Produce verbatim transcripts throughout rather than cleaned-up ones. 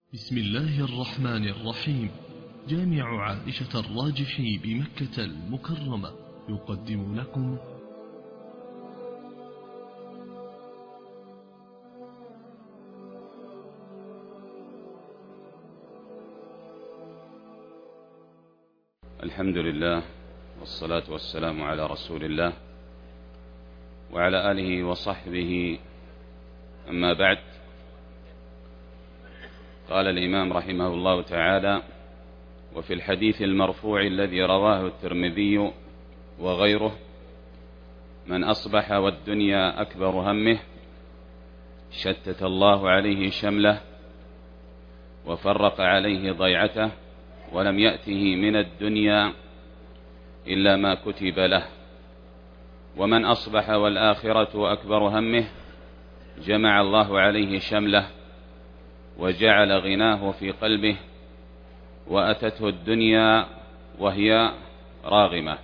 بسم الله الرحمن الرحيم. جامع عائشة الراجحي بمكة المكرمة يقدم لكم الحمد لله والصلاة والسلام على رسول الله وعلى آله وصحبه. أما بعد، قال الإمام رحمه الله تعالى: وفي الحديث المرفوع الذي رواه الترمذي وغيره: من أصبح والدنيا أكبر همه شتت الله عليه شمله وفرق عليه ضيعته ولم يأته من الدنيا إلا ما كتب له. ومن أصبح والآخرة أكبر همه جمع الله عليه شمله وجعل غناه في قلبه وأتته الدنيا وهي راغمة.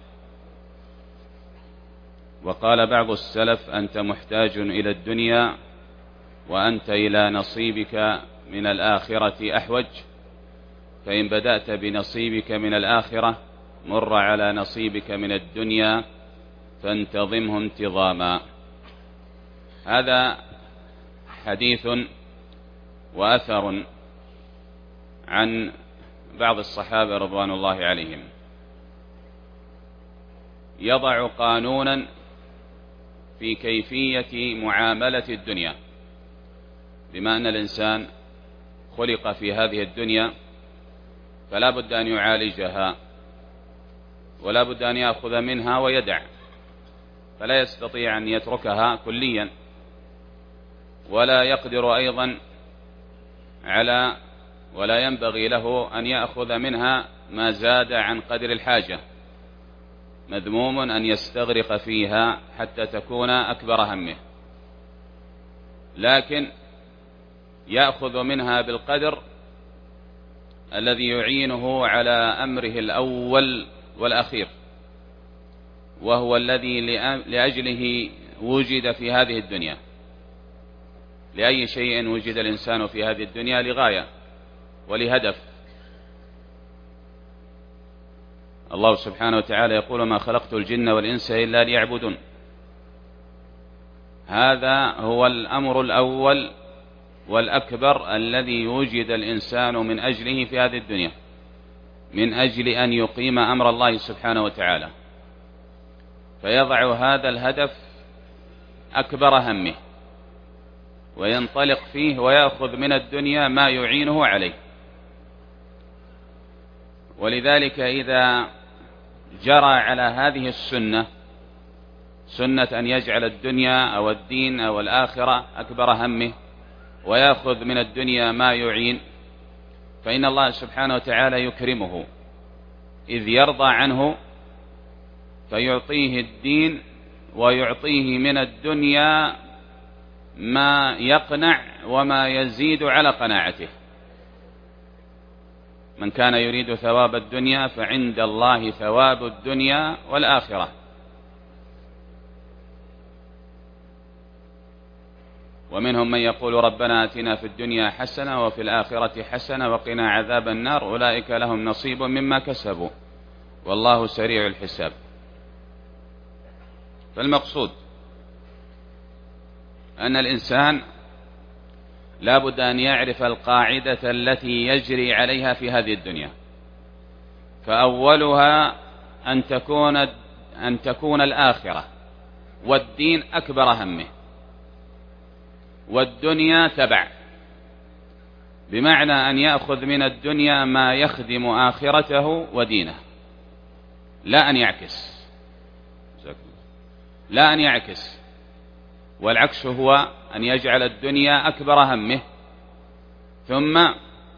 وقال بعض السلف: أنت محتاج إلى الدنيا وأنت إلى نصيبك من الآخرة أحوج، فإن بدأت بنصيبك من الآخرة مر على نصيبك من الدنيا فانتظمه انتظاما. هذا حديث وأثر عن بعض الصحابة رضوان الله عليهم، يضع قانونا في كيفية معاملة الدنيا، بما أن الإنسان خلق في هذه الدنيا فلا بد أن يعالجها ولا بد أن يأخذ منها ويدع، فلا يستطيع أن يتركها كليا، ولا يقدر أيضا على ولا ينبغي له أن يأخذ منها ما زاد عن قدر الحاجة. مذموم أن يستغرق فيها حتى تكون أكبر همه، لكن يأخذ منها بالقدر الذي يعينه على أمره الأول والأخير، وهو الذي لأجله وجد في هذه الدنيا. لأي شيء وجد الإنسان في هذه الدنيا؟ لغاية ولهدف. الله سبحانه وتعالى يقول: ما خلقت الجن والإنس إلا ليعبدون. هذا هو الأمر الأول والأكبر الذي وجد الإنسان من أجله في هذه الدنيا، من أجل أن يقيم أمر الله سبحانه وتعالى، فيضع هذا الهدف أكبر همه وينطلق فيه ويأخذ من الدنيا ما يعينه عليه. ولذلك إذا جرى على هذه السنة، سنة أن يجعل الدنيا أو الدين أو الآخرة أكبر همه ويأخذ من الدنيا ما يعين، فإن الله سبحانه وتعالى يكرمه، إذ يرضى عنه فيعطيه الدين ويعطيه من الدنيا ما يقنع وما يزيد على قناعته. من كان يريد ثواب الدنيا فعند الله ثواب الدنيا والآخرة. ومنهم من يقول: ربنا آتنا في الدنيا حسنة وفي الآخرة حسنة وقنا عذاب النار، أولئك لهم نصيب مما كسبوا والله سريع الحساب. فالمقصود أن الإنسان لا بد أن يعرف القاعدة التي يجري عليها في هذه الدنيا، فأولها أن تكون أن تكون الآخرة والدين أكبر همه، والدنيا تبع، بمعنى أن يأخذ من الدنيا ما يخدم آخرته ودينه، لا أن يعكس لا أن يعكس والعكس هو أن يجعل الدنيا أكبر همه ثم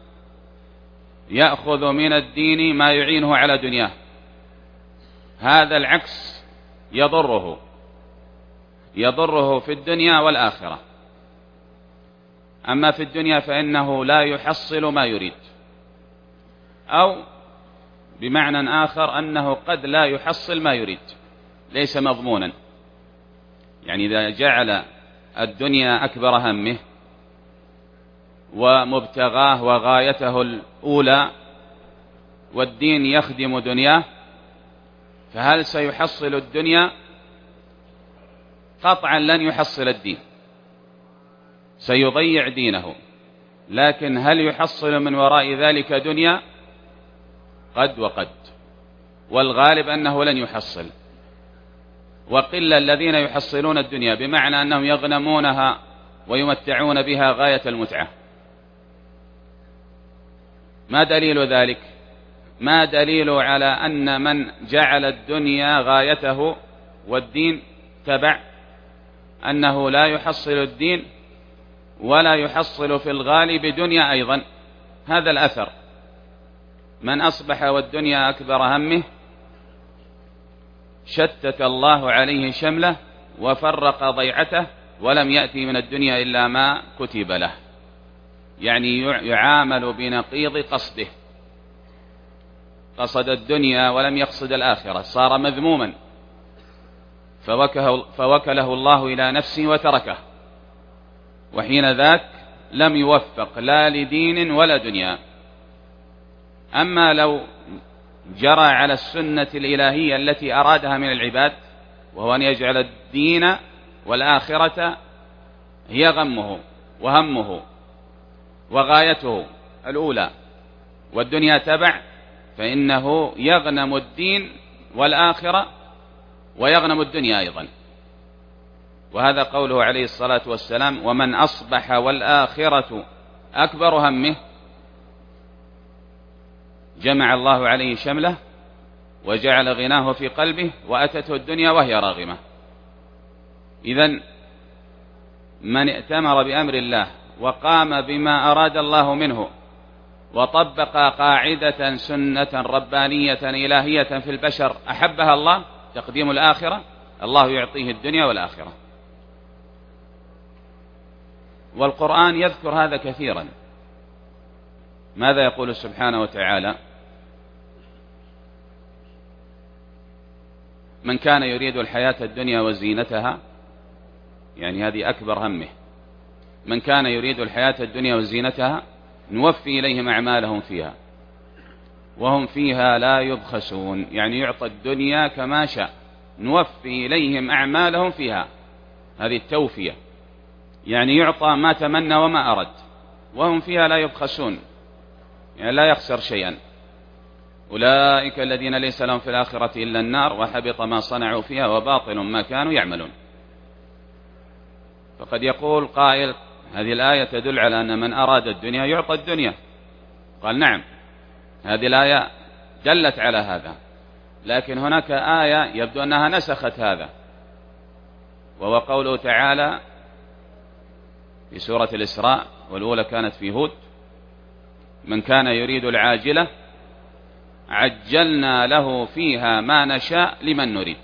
يأخذ من الدين ما يعينه على دنياه. هذا العكس يضره يضره في الدنيا والآخرة. أما في الدنيا فإنه لا يحصل ما يريد، أو بمعنى آخر أنه قد لا يحصل ما يريد، ليس مضمونا. يعني إذا جعل الدنيا أكبر همه ومبتغاه وغايته الأولى، والدين يخدم دنياه، فهل سيحصل الدنيا؟ قطعا لن يحصل الدين، سيضيع دينه. لكن هل يحصل من وراء ذلك دنيا؟ قد وقد، والغالب أنه لن يحصل. وقل الذين يحصلون الدنيا، بمعنى أنهم يغنمونها ويمتعون بها غاية المتعة. ما دليل ذلك؟ ما دليل على أن من جعل الدنيا غايته والدين تبع أنه لا يحصل الدين ولا يحصل في الغالب دنيا أيضا؟ هذا الأثر: من أصبح والدنيا أكبر همه شتت الله عليه شمله وفرق ضيعته ولم يأتي من الدنيا إلا ما كتب له. يعني يعامل بنقيض قصده، قصد الدنيا ولم يقصد الآخرة، صار مذموما، فوكله الله إلى نفسه وتركه، وحين ذاك لم يوفق لا لدين ولا دنيا. أما لو جرى على السنة الإلهية التي أرادها من العباد، وهو أن يجعل الدين والآخرة هي غمه وهمه وغايته الأولى، والدنيا تبع، فإنه يغنم الدين والآخرة ويغنم الدنيا أيضا. وهذا قوله عليه الصلاة والسلام: ومن أصبح والآخرة أكبر همه، جمع الله عليه شمله وجعل غناه في قلبه وأتته الدنيا وهي راغمة. إذن من ائتمر بأمر الله وقام بما أراد الله منه وطبق قاعدة سنة ربانية إلهية في البشر أحبها الله، تقديم الآخرة، الله يعطيه الدنيا والآخرة. والقرآن يذكر هذا كثيرا. ماذا يقول سبحانه وتعالى؟ من كان يريد الحياة الدنيا وزينتها، يعني هذه أكبر همه، من كان يريد الحياة الدنيا وزينتها نوفي إليهم أعمالهم فيها وهم فيها لا يبخسون، يعني يعطى الدنيا كما شاء، نوفي إليهم أعمالهم فيها، هذه التوفية، يعني يعطى ما تمنى وما أرد، وهم فيها لا يبخسون، يعني لا يخسر شيئا. أولئك الذين ليس لهم في الآخرة إلا النار وحبط ما صنعوا فيها وباطل ما كانوا يعملون. فقد يقول قائل: هذه الآية تدل على أن من أراد الدنيا يعطى الدنيا. قال: نعم، هذه الآية دلت على هذا، لكن هناك آية يبدو أنها نسخت هذا، وهو قوله تعالى في سورة الإسراء، والأولى كانت في هود: من كان يريد العاجلة عجلنا له فيها ما نشاء لمن نريد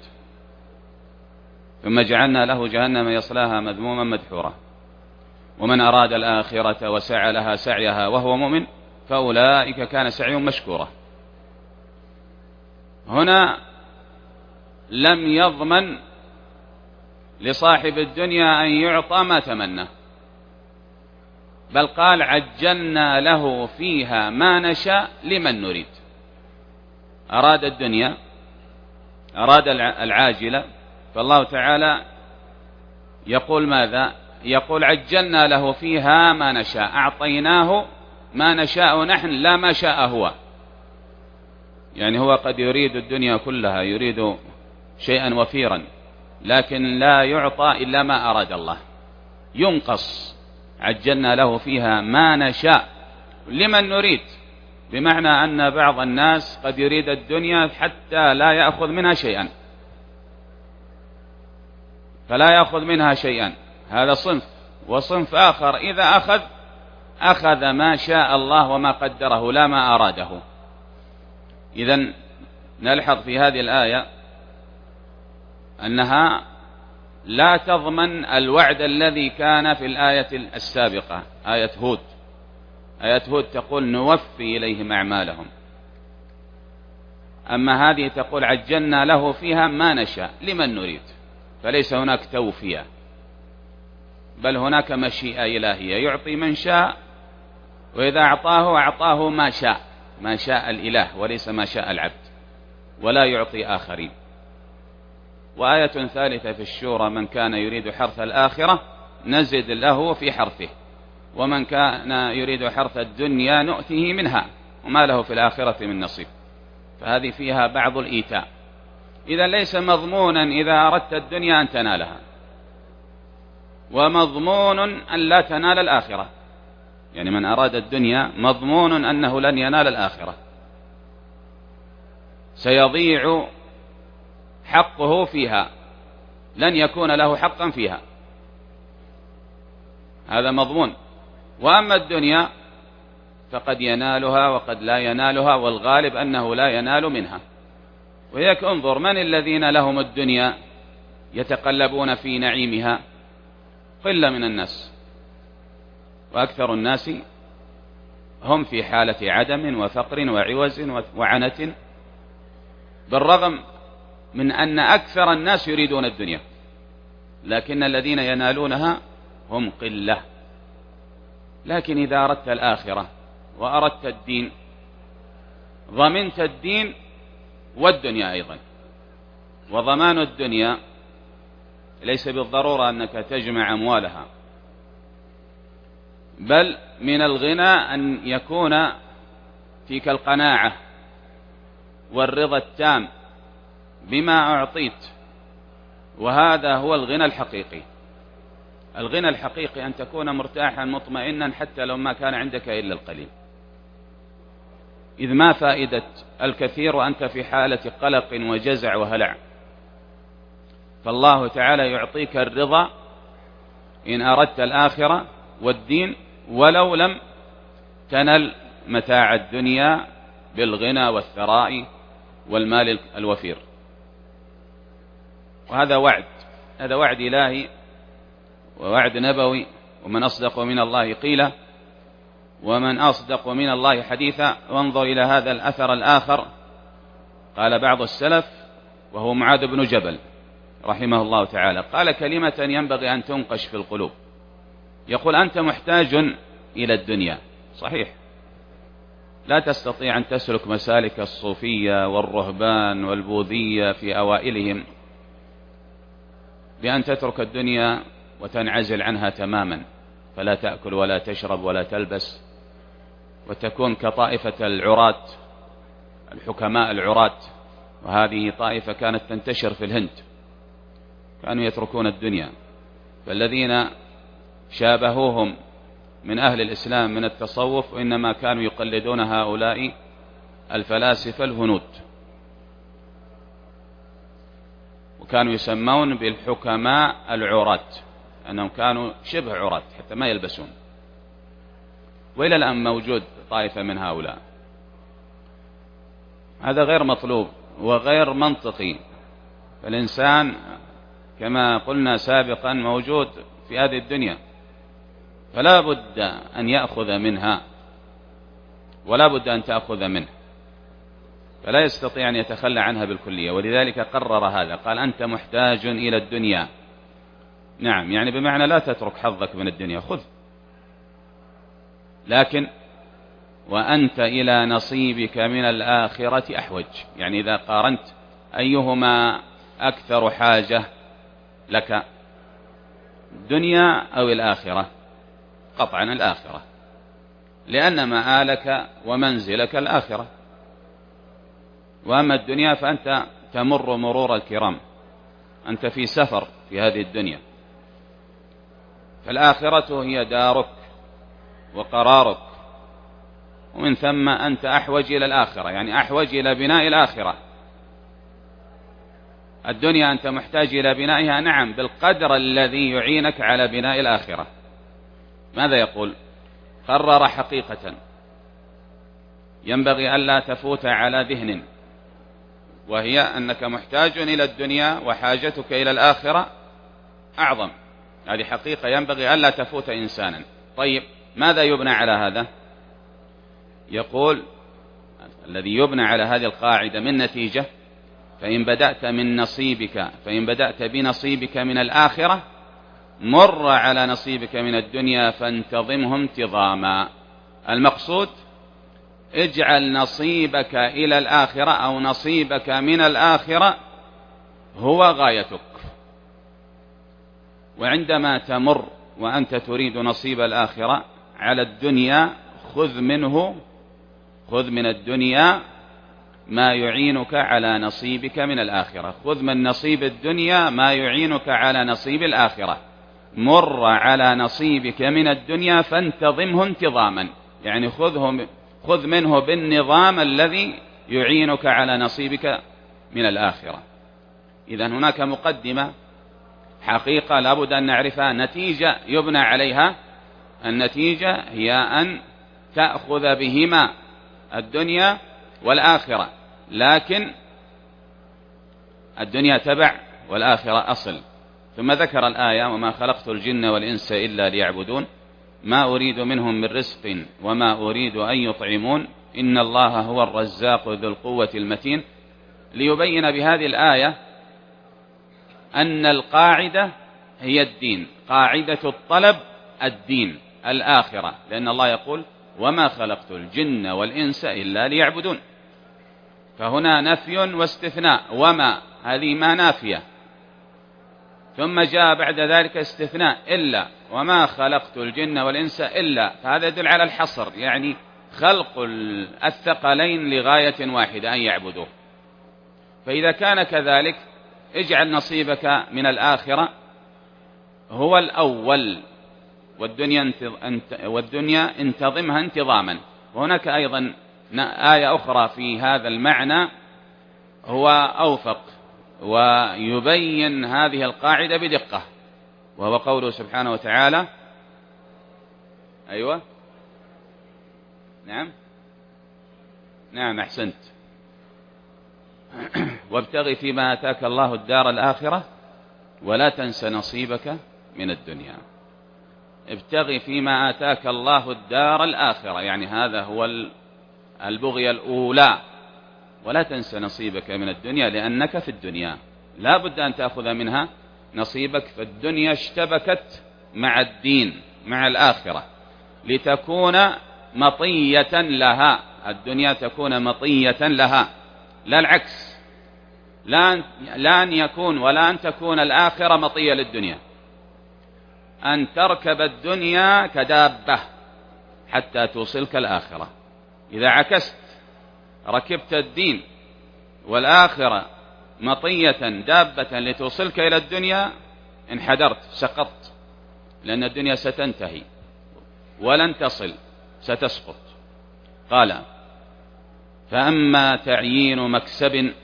ثم جعلنا له جهنم يصلاها مذموما مدحورا ومن أراد الآخرة وسعى لها سعيها وهو مؤمن فأولئك كان سعيهم مشكورا. هنا لم يضمن لصاحب الدنيا أن يعطى ما تمنى، بل قال: عجلنا له فيها ما نشاء لمن نريد. أراد الدنيا، أراد العاجلة، فالله تعالى يقول ماذا؟ يقول: عجلنا له فيها ما نشاء، أعطيناه ما نشاء نحن لا ما شاء هو. يعني هو قد يريد الدنيا كلها، يريد شيئا وفيرا، لكن لا يعطى إلا ما أراد الله، ينقص. عجلنا له فيها ما نشاء لمن نريد، بمعنى أن بعض الناس قد يريد الدنيا حتى لا يأخذ منها شيئا، فلا يأخذ منها شيئا، هذا صنف. وصنف آخر إذا أخذ أخذ ما شاء الله وما قدره لا ما أراده. إذن نلحظ في هذه الآية أنها لا تضمن الوعد الذي كان في الآية السابقة، آية هود. آية هود تقول: نوفي إليهم أعمالهم، أما هذه تقول: عجلنا له فيها ما نشاء لمن نريد. فليس هناك توفية، بل هناك مشيئة إلهية، يعطي من شاء وإذا أعطاه أعطاه ما شاء، ما شاء الإله وليس ما شاء العبد، ولا يعطي آخرين. وآية ثالثة في الشورى: من كان يريد حرث الآخرة نزد له في حرثه، ومن كان يريد حرث الدنيا نؤته منها وما له في الآخرة من نصيب. فهذه فيها بعض الإيتاء. إذا ليس مضمونا إذا أردت الدنيا أن تنالها، ومضمون أن لا تنال الآخرة. يعني من أراد الدنيا مضمون أنه لن ينال الآخرة، سيضيع حقه فيها، لن يكون له حقا فيها، هذا مضمون. وأما الدنيا فقد ينالها وقد لا ينالها، والغالب أنه لا ينال منها. وهيك انظر من الذين لهم الدنيا يتقلبون في نعيمها؟ قلة من الناس، وأكثر الناس هم في حالة عدم وفقر وعوز وعنة، بالرغم من أن أكثر الناس يريدون الدنيا، لكن الذين ينالونها هم قلة. لكن إذا أردت الآخرة وأردت الدين ضمنت الدين والدنيا أيضا. وضمان الدنيا ليس بالضرورة أنك تجمع أموالها، بل من الغنى أن يكون فيك القناعة والرضا التام بما أعطيت، وهذا هو الغنى الحقيقي. الغنى الحقيقي أن تكون مرتاحا مطمئنا حتى لو ما كان عندك إلا القليل، إذ ما فائدة الكثير وأنت في حالة قلق وجزع وهلع. فالله تعالى يعطيك الرضا إن أردت الآخرة والدين، ولو لم تنل متاع الدنيا بالغنى والثراء والمال الوفير. وهذا وعد، هذا وعد إلهي ووعد نبوي. ومن أصدق من الله قيلا ومن أصدق من الله حديثا. وانظر إلى هذا الأثر الآخر، قال بعض السلف وهو معاذ بن جبل رحمه الله تعالى، قال كلمة ينبغي أن تنقش في القلوب، يقول: أنت محتاج إلى الدنيا، صحيح، لا تستطيع أن تسلك مسالك الصوفية والرهبان والبوذية في أوائلهم بأن تترك الدنيا وتنعزل عنها تماما، فلا تأكل ولا تشرب ولا تلبس، وتكون كطائفة العراة الحكماء العراة. وهذه طائفة كانت تنتشر في الهند، كانوا يتركون الدنيا. فالذين شابهوهم من أهل الإسلام من التصوف إنما كانوا يقلدون هؤلاء الفلاسفة الهنود، وكانوا يسمون بالحكماء العراة، أنهم كانوا شبه عراة حتى ما يلبسون. وإلى الآن موجود طائفة من هؤلاء. هذا غير مطلوب وغير منطقي. فالإنسان كما قلنا سابقا موجود في هذه الدنيا، فلا بد أن يأخذ منها ولا بد أن تأخذ منه، فلا يستطيع أن يتخلى عنها بالكلية. ولذلك قرر هذا، قال: أنت محتاج إلى الدنيا. نعم، يعني بمعنى لا تترك حظك من الدنيا، خذ، لكن وأنت إلى نصيبك من الآخرة أحوج. يعني إذا قارنت أيهما أكثر حاجة لك، الدنيا أو الآخرة؟ قطعا الآخرة، لأن مآلك ومنزلك الآخرة. وأما الدنيا فأنت تمر مرور الكرام، أنت في سفر في هذه الدنيا. فالآخرة هي دارك وقرارك، ومن ثم أنت أحوج إلى الآخرة، يعني أحوج إلى بناء الآخرة. الدنيا أنت محتاج إلى بنائها، نعم، بالقدر الذي يعينك على بناء الآخرة. ماذا يقول؟ قرر حقيقة ينبغي ألا تفوت على ذهن، وهي أنك محتاج إلى الدنيا وحاجتك إلى الآخرة أعظم. هذه حقيقة ينبغي ألا تفوت إنسانا. طيب، ماذا يبنى على هذا؟ يقول: الذي يبنى على هذه القاعدة من نتيجة: فإن بدأت من نصيبك فإن بدأت بنصيبك من الآخرة مر على نصيبك من الدنيا فانتظمه انتظاما. المقصود اجعل نصيبك إلى الآخرة أو نصيبك من الآخرة هو غايتك. وعندما تمر وأنت تريد نصيب الآخرة على الدنيا خذ منه خذ من الدنيا ما يعينك على نصيبك من الآخرة. خذ من نصيب الدنيا ما يعينك على نصيب الآخرة. مر على نصيبك من الدنيا فانتظمه انتظاما، يعني خذه خذ منه بالنظام الذي يعينك على نصيبك من الآخرة. إذن هناك مقدمة حقيقة لابد أن نعرفها، نتيجة يبنى عليها. النتيجة هي أن تأخذ بهما الدنيا والآخرة، لكن الدنيا تبع والآخرة أصل. ثم ذكر الآية: وما خلقت الجن والإنس إلا ليعبدون ما أريد منهم من رزق وما أريد أن يطعمون إن الله هو الرزاق ذو القوة المتين، ليبين بهذه الآية أن القاعدة هي الدين، قاعدة الطلب الدين الآخرة، لأن الله يقول: وما خلقت الجن والإنس إلا ليعبدون. فهنا نفي واستثناء، وما هذه ما نافية، ثم جاء بعد ذلك استثناء إلا، وما خلقت الجن والإنس إلا، فهذا يدل على الحصر، يعني خلق الثقلين لغاية واحدة أن يعبدوه. فإذا كان كذلك اجعل نصيبك من الآخرة هو الأول، والدنيا, والدنيا انتظمها انتظاما. وهناك أيضا آية أخرى في هذا المعنى هو أوفق ويبين هذه القاعدة بدقة، وهو قوله سبحانه وتعالى: أيوة نعم نعم أحسنت وابتغ فيما آتاك الله الدار الآخرة ولا تنس نصيبك من الدنيا. ابتغ فيما آتاك الله الدار الآخرة، يعني هذا هو البغية الأولى، ولا تنس نصيبك من الدنيا، لأنك في الدنيا لا بد أن تأخذ منها نصيبك. فالدنيا اشتبكت مع الدين مع الآخرة لتكون مطية لها، الدنيا تكون مطية لها، لا العكس، لا أن يكون ولا أن تكون الآخرة مطية للدنيا، أن تركب الدنيا كدابة حتى توصلك الآخرة. إذا عكست ركبت الدين والآخرة مطية دابة لتوصلك إلى الدنيا انحدرت سقطت، لأن الدنيا ستنتهي ولن تصل، ستسقط. قال: فأما تعيين مكسب،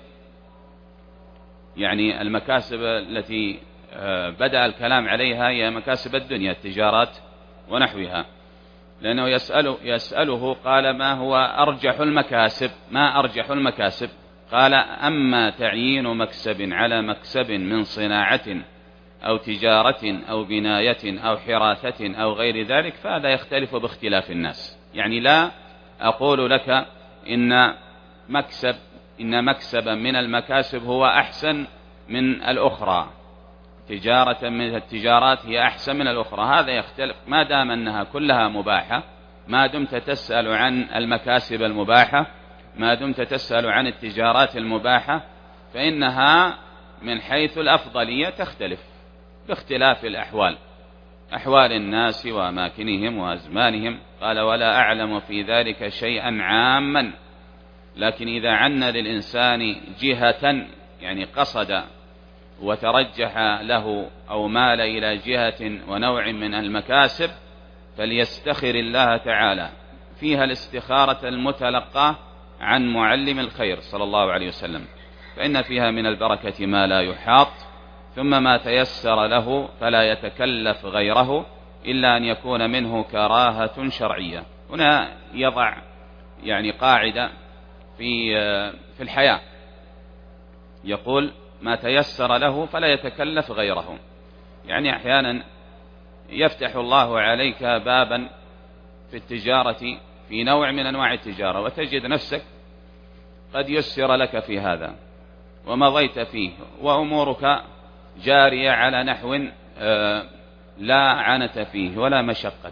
يعني المكاسب التي بدأ الكلام عليها هي مكاسب الدنيا، التجارات ونحوها، لأنه يسأله, يسأله قال: ما هو أرجح المكاسب؟ ما أرجح المكاسب؟ قال: أما تعيين مكسب على مكسب من صناعة أو تجارة أو بناية أو حراثة أو غير ذلك فهذا يختلف باختلاف الناس. يعني لا أقول لك إن مكسب إن مكسبا من المكاسب هو أحسن من الأخرى، تجارة من التجارات هي أحسن من الأخرى، هذا يختلف ما دام أنها كلها مباحة. ما دمت تسأل عن المكاسب المباحة، ما دمت تسأل عن التجارات المباحة، فإنها من حيث الأفضلية تختلف باختلاف الأحوال، أحوال الناس وأماكنهم وأزمانهم. قال: ولا أعلم في ذلك شيئا عاما، لكن إذا عن للإنسان جهة، يعني قصد وترجح له أو مال إلى جهة ونوع من المكاسب، فليستخر الله تعالى فيها الاستخارة المتلقاة عن معلم الخير صلى الله عليه وسلم، فإن فيها من البركة ما لا يحاط، ثم ما تيسر له فلا يتكلف غيره إلا أن يكون منه كراهة شرعية. هنا يضع يعني قاعدة في في الحياة، يقول: ما تيسر له فلا يتكلف غيره. يعني أحيانا يفتح الله عليك بابا في التجارة في نوع من أنواع التجارة، وتجد نفسك قد يسر لك في هذا ومضيت فيه وأمورك جارية على نحو لا عنت فيه ولا مشقة،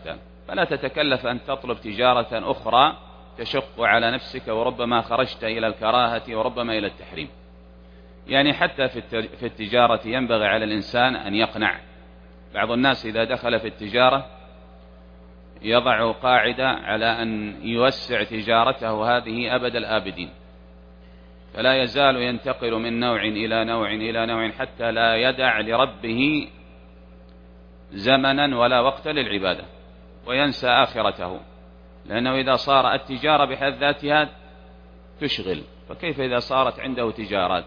فلا تتكلف أن تطلب تجارة أخرى تشق على نفسك، وربما خرجت إلى الكراهة وربما إلى التحريم. يعني حتى في التجارة ينبغي على الإنسان أن يقنع. بعض الناس إذا دخل في التجارة يضع قاعدة على أن يوسع تجارته هذه أبد الآبدين، فلا يزال ينتقل من نوع إلى نوع إلى نوع حتى لا يدع لربه زمنا ولا وقتا للعبادة، وينسى آخرته، لأنه إذا صار التجارة بحد ذاتها تشغل، فكيف إذا صارت عنده تجارات؟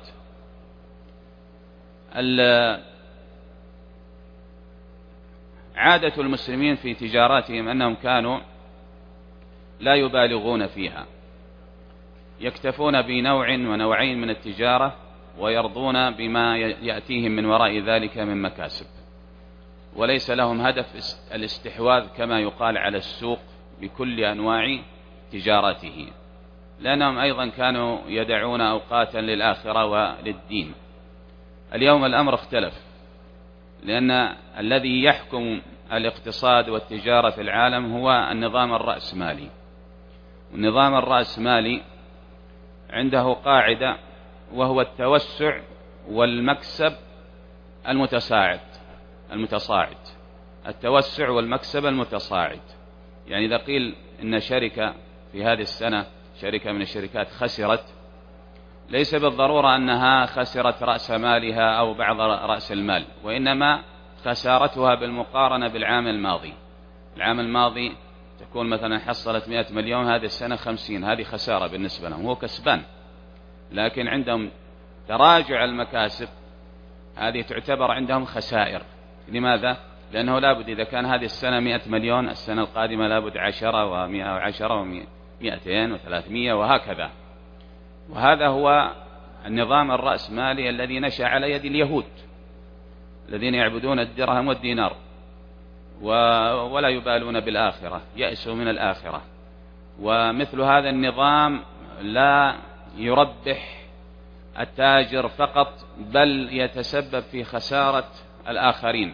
عادة المسلمين في تجاراتهم أنهم كانوا لا يبالغون فيها، يكتفون بنوع ونوعين من التجارة ويرضون بما يأتيهم من وراء ذلك من مكاسب، وليس لهم هدف الاستحواذ كما يقال على السوق بكل أنواع تجارته، لأنهم أيضا كانوا يدعون أوقاتا للآخرة وللدين. اليوم الأمر اختلف، لأن الذي يحكم الاقتصاد والتجارة في العالم هو النظام الرأسمالي. والنظام الرأسمالي عنده قاعدة، وهو التوسع والمكسب المتصاعد المتصاعد التوسع والمكسب المتصاعد. يعني إذا قيل إن شركة في هذه السنة، شركة من الشركات خسرت، ليس بالضرورة أنها خسرت رأس مالها أو بعض رأس المال، وإنما خسارتها بالمقارنة بالعام الماضي. العام الماضي تكون مثلا حصلت مئة مليون، هذه السنة خمسين، هذه خسارة بالنسبة لهم، هو كسبان، لكن عندهم تراجع المكاسب، هذه تعتبر عندهم خسائر. لماذا؟ لأنه لابد إذا كان هذه السنة مئة مليون، السنة القادمة لابد عشرة ومئة وعشرة ومئتين وثلاثمئة وهكذا. وهذا هو النظام الرأسمالي الذي نشأ على يد اليهود الذين يعبدون الدرهم والدينار ولا يبالون بالآخرة، يأسوا من الآخرة. ومثل هذا النظام لا يربح التاجر فقط، بل يتسبب في خسارة الآخرين،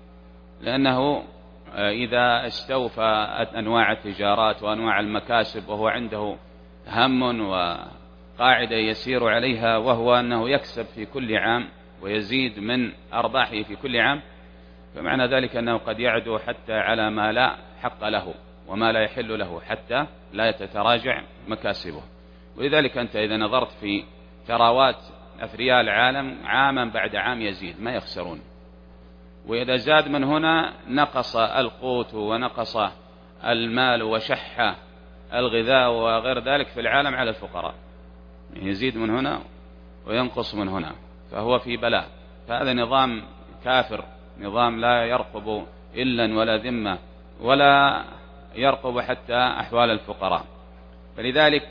لأنه إذا استوفى أنواع التجارات وأنواع المكاسب وهو عنده هم وقاعدة يسير عليها، وهو أنه يكسب في كل عام ويزيد من أرباحه في كل عام، فمعنى ذلك أنه قد يعدو حتى على ما لا حق له وما لا يحل له، حتى لا تتراجع مكاسبه. ولذلك أنت إذا نظرت في ثروات أثرياء العالم، عاما بعد عام يزيد، ما يخسرون. وإذا زاد من هنا نقص القوت ونقص المال وشح الغذاء وغير ذلك في العالم على الفقراء، يزيد من هنا وينقص من هنا، فهو في بلاء. فهذا نظام كافر، نظام لا يرقب إلا ولا ذمة، ولا يرقب حتى أحوال الفقراء. فلذلك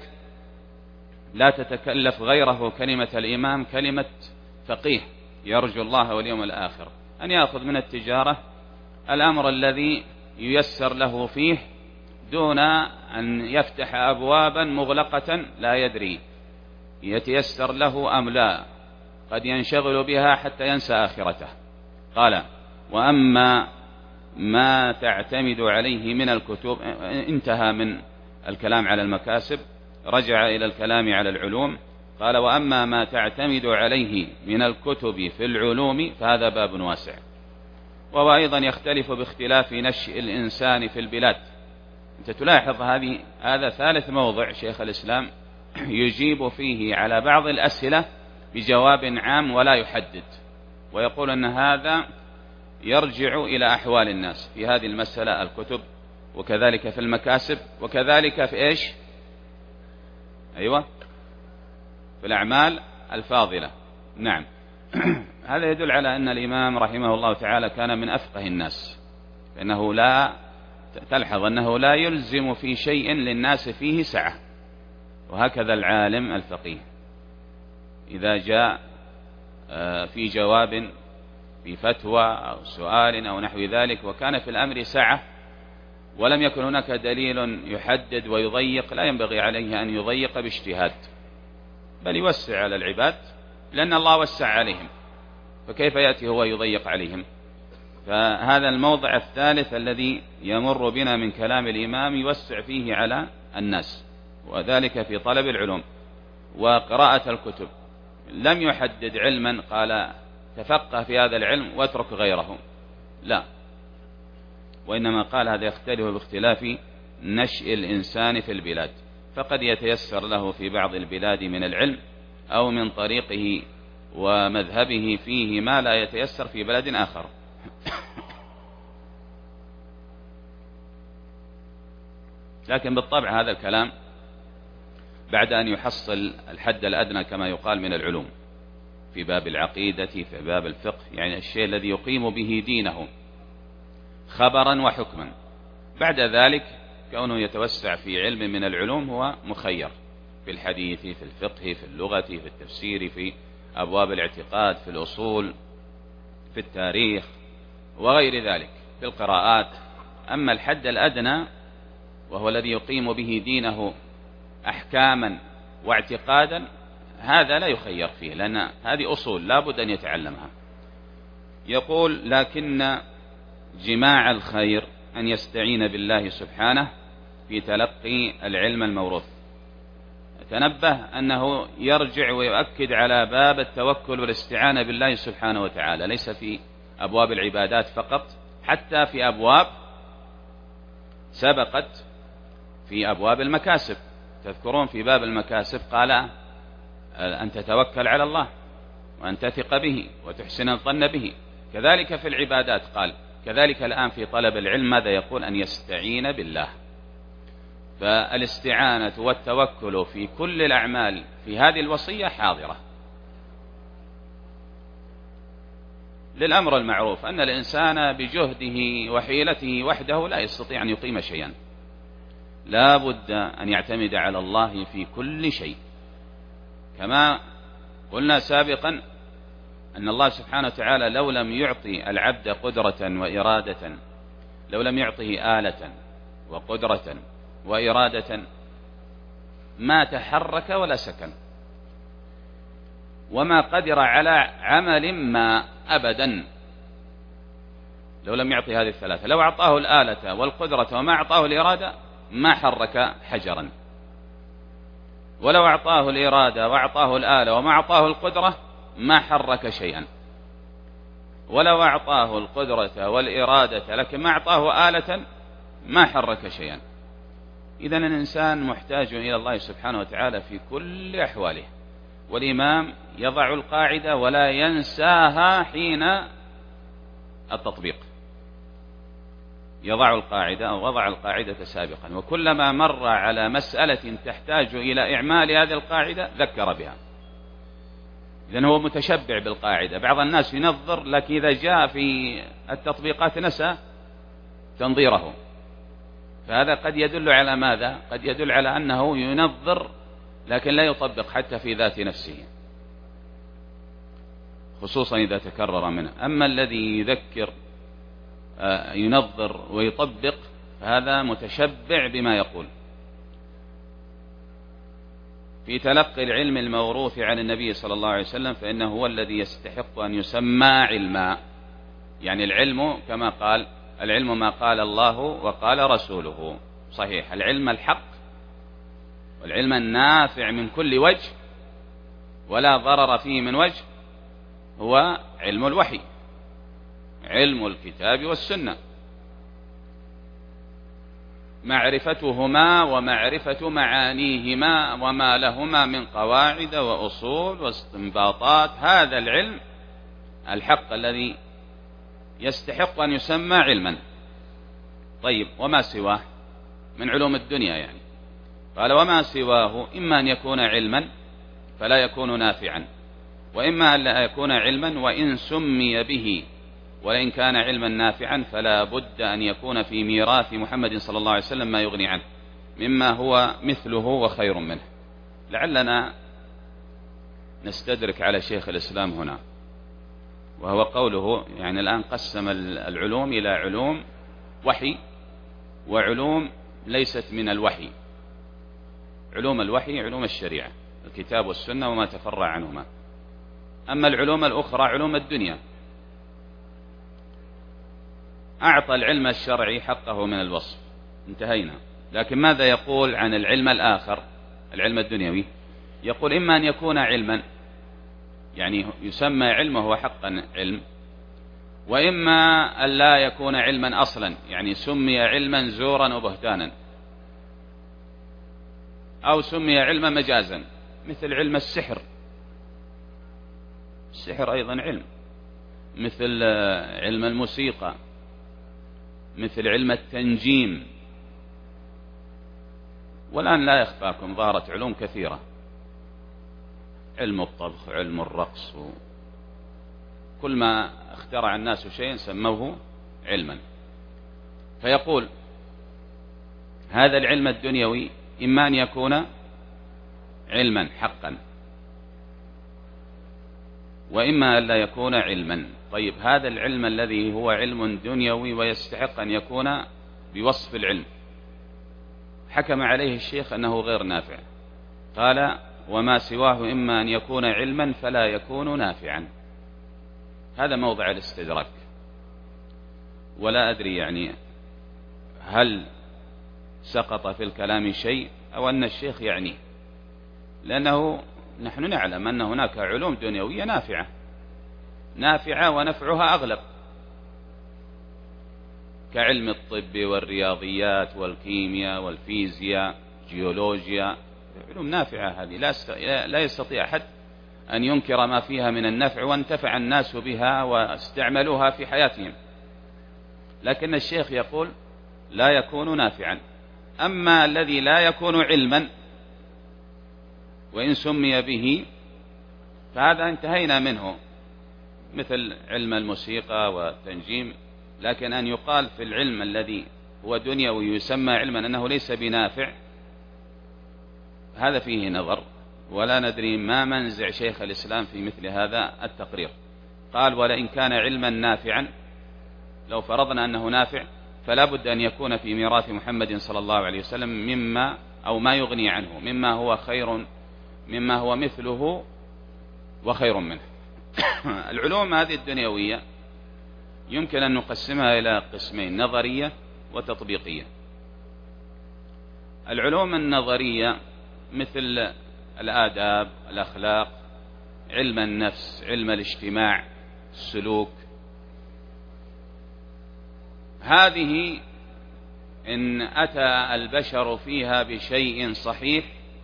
لا تتكلف غيره كلمة الإمام كلمة فقيه يرجو الله واليوم الآخر، أن يأخذ من التجارة الأمر الذي ييسر له فيه، دون أن يفتح أبوابا مغلقة لا يدري يتيسر له أم لا، قد ينشغل بها حتى ينسى آخرته. قال: وأما ما تعتمد عليه من الكتب. انتهى من الكلام على المكاسب، رجع إلى الكلام على العلوم. قال: وأما ما تعتمد عليه من الكتب في العلوم فهذا باب واسع. وهو أيضا يختلف باختلاف نشء الإنسان في البلاد. أنت تلاحظ هذه هذا ثالث موضع شيخ الإسلام يجيب فيه على بعض الأسئلة بجواب عام ولا يحدد، ويقول أن هذا يرجع إلى أحوال الناس في هذه المسألة، الكتب، وكذلك في المكاسب، وكذلك في إيش؟ أيوة، في الأعمال الفاضلة. نعم. هذا يدل على أن الإمام رحمه الله تعالى كان من أفقه الناس، لأنه لا تلحظ أنه لا يلزم في شيء للناس فيه سعة. وهكذا العالم الفقيه إذا جاء في جواب في فتوى أو سؤال أو نحو ذلك وكان في الأمر سعة ولم يكن هناك دليل يحدد ويضيق، لا ينبغي عليه أن يضيق باجتهاد، بل يوسع على العباد، لأن الله وسع عليهم، فكيف يأتي هو يضيق عليهم؟ فهذا الموضع الثالث الذي يمر بنا من كلام الإمام يوسع فيه على الناس، وذلك في طلب العلوم وقراءة الكتب. لم يحدد علما قال تفقه في هذا العلم واترك غيره، لا، وإنما قال هذا يختلف باختلاف نشء الإنسان في البلاد، فقد يتيسر له في بعض البلاد من العلم أو من طريقه ومذهبه فيه ما لا يتيسر في بلد آخر. لكن بالطبع هذا الكلام بعد أن يحصل الحد الأدنى كما يقال من العلوم في باب العقيدة، في باب الفقه، يعني الشيء الذي يقيم به دينه خبرا وحكما. بعد ذلك كونه يتوسع في علم من العلوم هو مخير، في الحديث، في الفقه، في اللغة، في التفسير، في أبواب الاعتقاد، في الأصول، في التاريخ وغير ذلك، في القراءات. أما الحد الأدنى وهو الذي يقيم به دينه أحكاما واعتقادا، هذا لا يخير فيه، لأن هذه أصول لا بد أن يتعلمها. يقول لكن جماع الخير أن يستعين بالله سبحانه في تلقي العلم الموروث. تنبه أنه يرجع ويؤكد على باب التوكل والاستعانة بالله سبحانه وتعالى، ليس في أبواب العبادات فقط، حتى في أبواب سبقت في أبواب المكاسب. تذكرون في باب المكاسب قال أن تتوكل على الله وأن تثق به وتحسن الظن به. كذلك في العبادات قال، كذلك الآن في طلب العلم ماذا يقول؟ أن يستعين بالله. فالاستعانة والتوكل في كل الأعمال في هذه الوصية حاضرة. للأمر المعروف أن الإنسان بجهده وحيلته وحده لا يستطيع أن يقيم شيئا، لا بد أن يعتمد على الله في كل شيء. كما قلنا سابقا أن الله سبحانه وتعالى لو لم يعطي العبد قدرة وإرادة، لو لم يعطه آلة وقدرة وإرادة ما تحرك ولا سكن، وما قدر على عمل ما أبدا. لو لم يعطي هذه الثلاثة، لو أعطاه الآلة والقدرة وما أعطاه الإرادة ما حرك حجرا، ولو أعطاه الإرادة وأعطاه الآلة وما أعطاه القدرة ما حرك شيئا، ولو أعطاه القدرة والإرادة لكن ما أعطاه آلة ما حرك شيئا. إذن الإنسان محتاج إلى الله سبحانه وتعالى في كل أحواله، والإمام يضع القاعدة ولا ينساها حين التطبيق. يضع القاعدة أو وضع القاعدة سابقا، وكلما مر على مسألة تحتاج إلى إعمال هذه القاعدة ذكر بها. إذن هو متشبع بالقاعدة. بعض الناس ينظر، لكن إذا جاء في التطبيقات نسى تنظيره، فهذا قد يدل على ماذا؟ قد يدل على أنه ينظر لكن لا يطبق حتى في ذات نفسه، خصوصا إذا تكرر منه. أما الذي يذكر ينظر ويطبق فهذا متشبع بما يقول. في تلقي العلم الموروث عن النبي صلى الله عليه وسلم فإنه هو الذي يستحق أن يسمى علما، يعني العلم كما قال العلم ما قال الله وقال رسوله. صحيح، العلم الحق والعلم النافع من كل وجه ولا ضرر فيه من وجه هو علم الوحي، علم الكتاب والسنة، معرفتهما ومعرفة معانيهما وما لهما من قواعد وأصول واستنباطات. هذا العلم الحق الذي يستحق أن يسمى علما. طيب، وما سواه من علوم الدنيا يعني؟ قال وما سواه إما أن يكون علما فلا يكون نافعا، وإما أن لا يكون علما وإن سمي به، ولئن كان علما نافعا فلا بد أن يكون في ميراث محمد صلى الله عليه وسلم ما يغني عنه مما هو مثله وخير منه. لعلنا نستدرك على شيخ الإسلام هنا، وهو قوله يعني الآن قسم العلوم إلى علوم وحي وعلوم ليست من الوحي. علوم الوحي علوم الشريعة، الكتاب والسنة وما تفرع عنهما. أما العلوم الأخرى علوم الدنيا. أعطى العلم الشرعي حقه من الوصف، انتهينا. لكن ماذا يقول عن العلم الآخر، العلم الدنيوي؟ يقول إما أن يكون علما، يعني يسمى علمه هو حقا علم، وإما أن لا يكون علما أصلا، يعني سمي علما زورا وبهتانا، أو سمي علما مجازا، مثل علم السحر. السحر أيضا علم، مثل علم الموسيقى، مثل علم التنجيم. والآن لا يخفاكم ظهرت علوم كثيرة، علم الطبخ، علم الرقص، كل ما اخترع الناس شيئا سموه علما. فيقول هذا العلم الدنيوي إما أن يكون علما حقا، وإما أن لا يكون علما. طيب هذا العلم الذي هو علم دنيوي ويستحق أن يكون بوصف العلم، حكم عليه الشيخ أنه غير نافع، قال وما سواه إما أن يكون علما فلا يكون نافعا. هذا موضع الاستدراك، ولا أدري يعني هل سقط في الكلام شيء أو أن الشيخ يعنيه، لأنه نحن نعلم أن هناك علوم دنيوية نافعة نافعة ونفعها أغلب، كعلم الطب والرياضيات والكيمياء والفيزياء، جيولوجيا، علوم نافعة هذه لا يستطيع أحد أن ينكر ما فيها من النفع، وانتفع الناس بها واستعملوها في حياتهم. لكن الشيخ يقول لا يكون نافعا. أما الذي لا يكون علما وإن سمي به فهذا انتهينا منه، مثل علم الموسيقى والتنجيم. لكن أن يقال في العلم الذي هو دنيوي يسمى علما أنه ليس بنافع، هذا فيه نظر، ولا ندري ما منزع شيخ الإسلام في مثل هذا التقرير. قال ولئن كان علما نافعا، لو فرضنا أنه نافع فلا بد أن يكون في ميراث محمد صلى الله عليه وسلم مما أو ما يغني عنه، مما هو خير، مما هو مثله وخير منه. العلوم هذه الدنيوية يمكن أن نقسمها إلى قسمين، نظرية وتطبيقية. العلوم النظرية مثل الآداب، الأخلاق، علم النفس، علم الاجتماع، السلوك، هذه إن أتى البشر فيها بشيء صحيح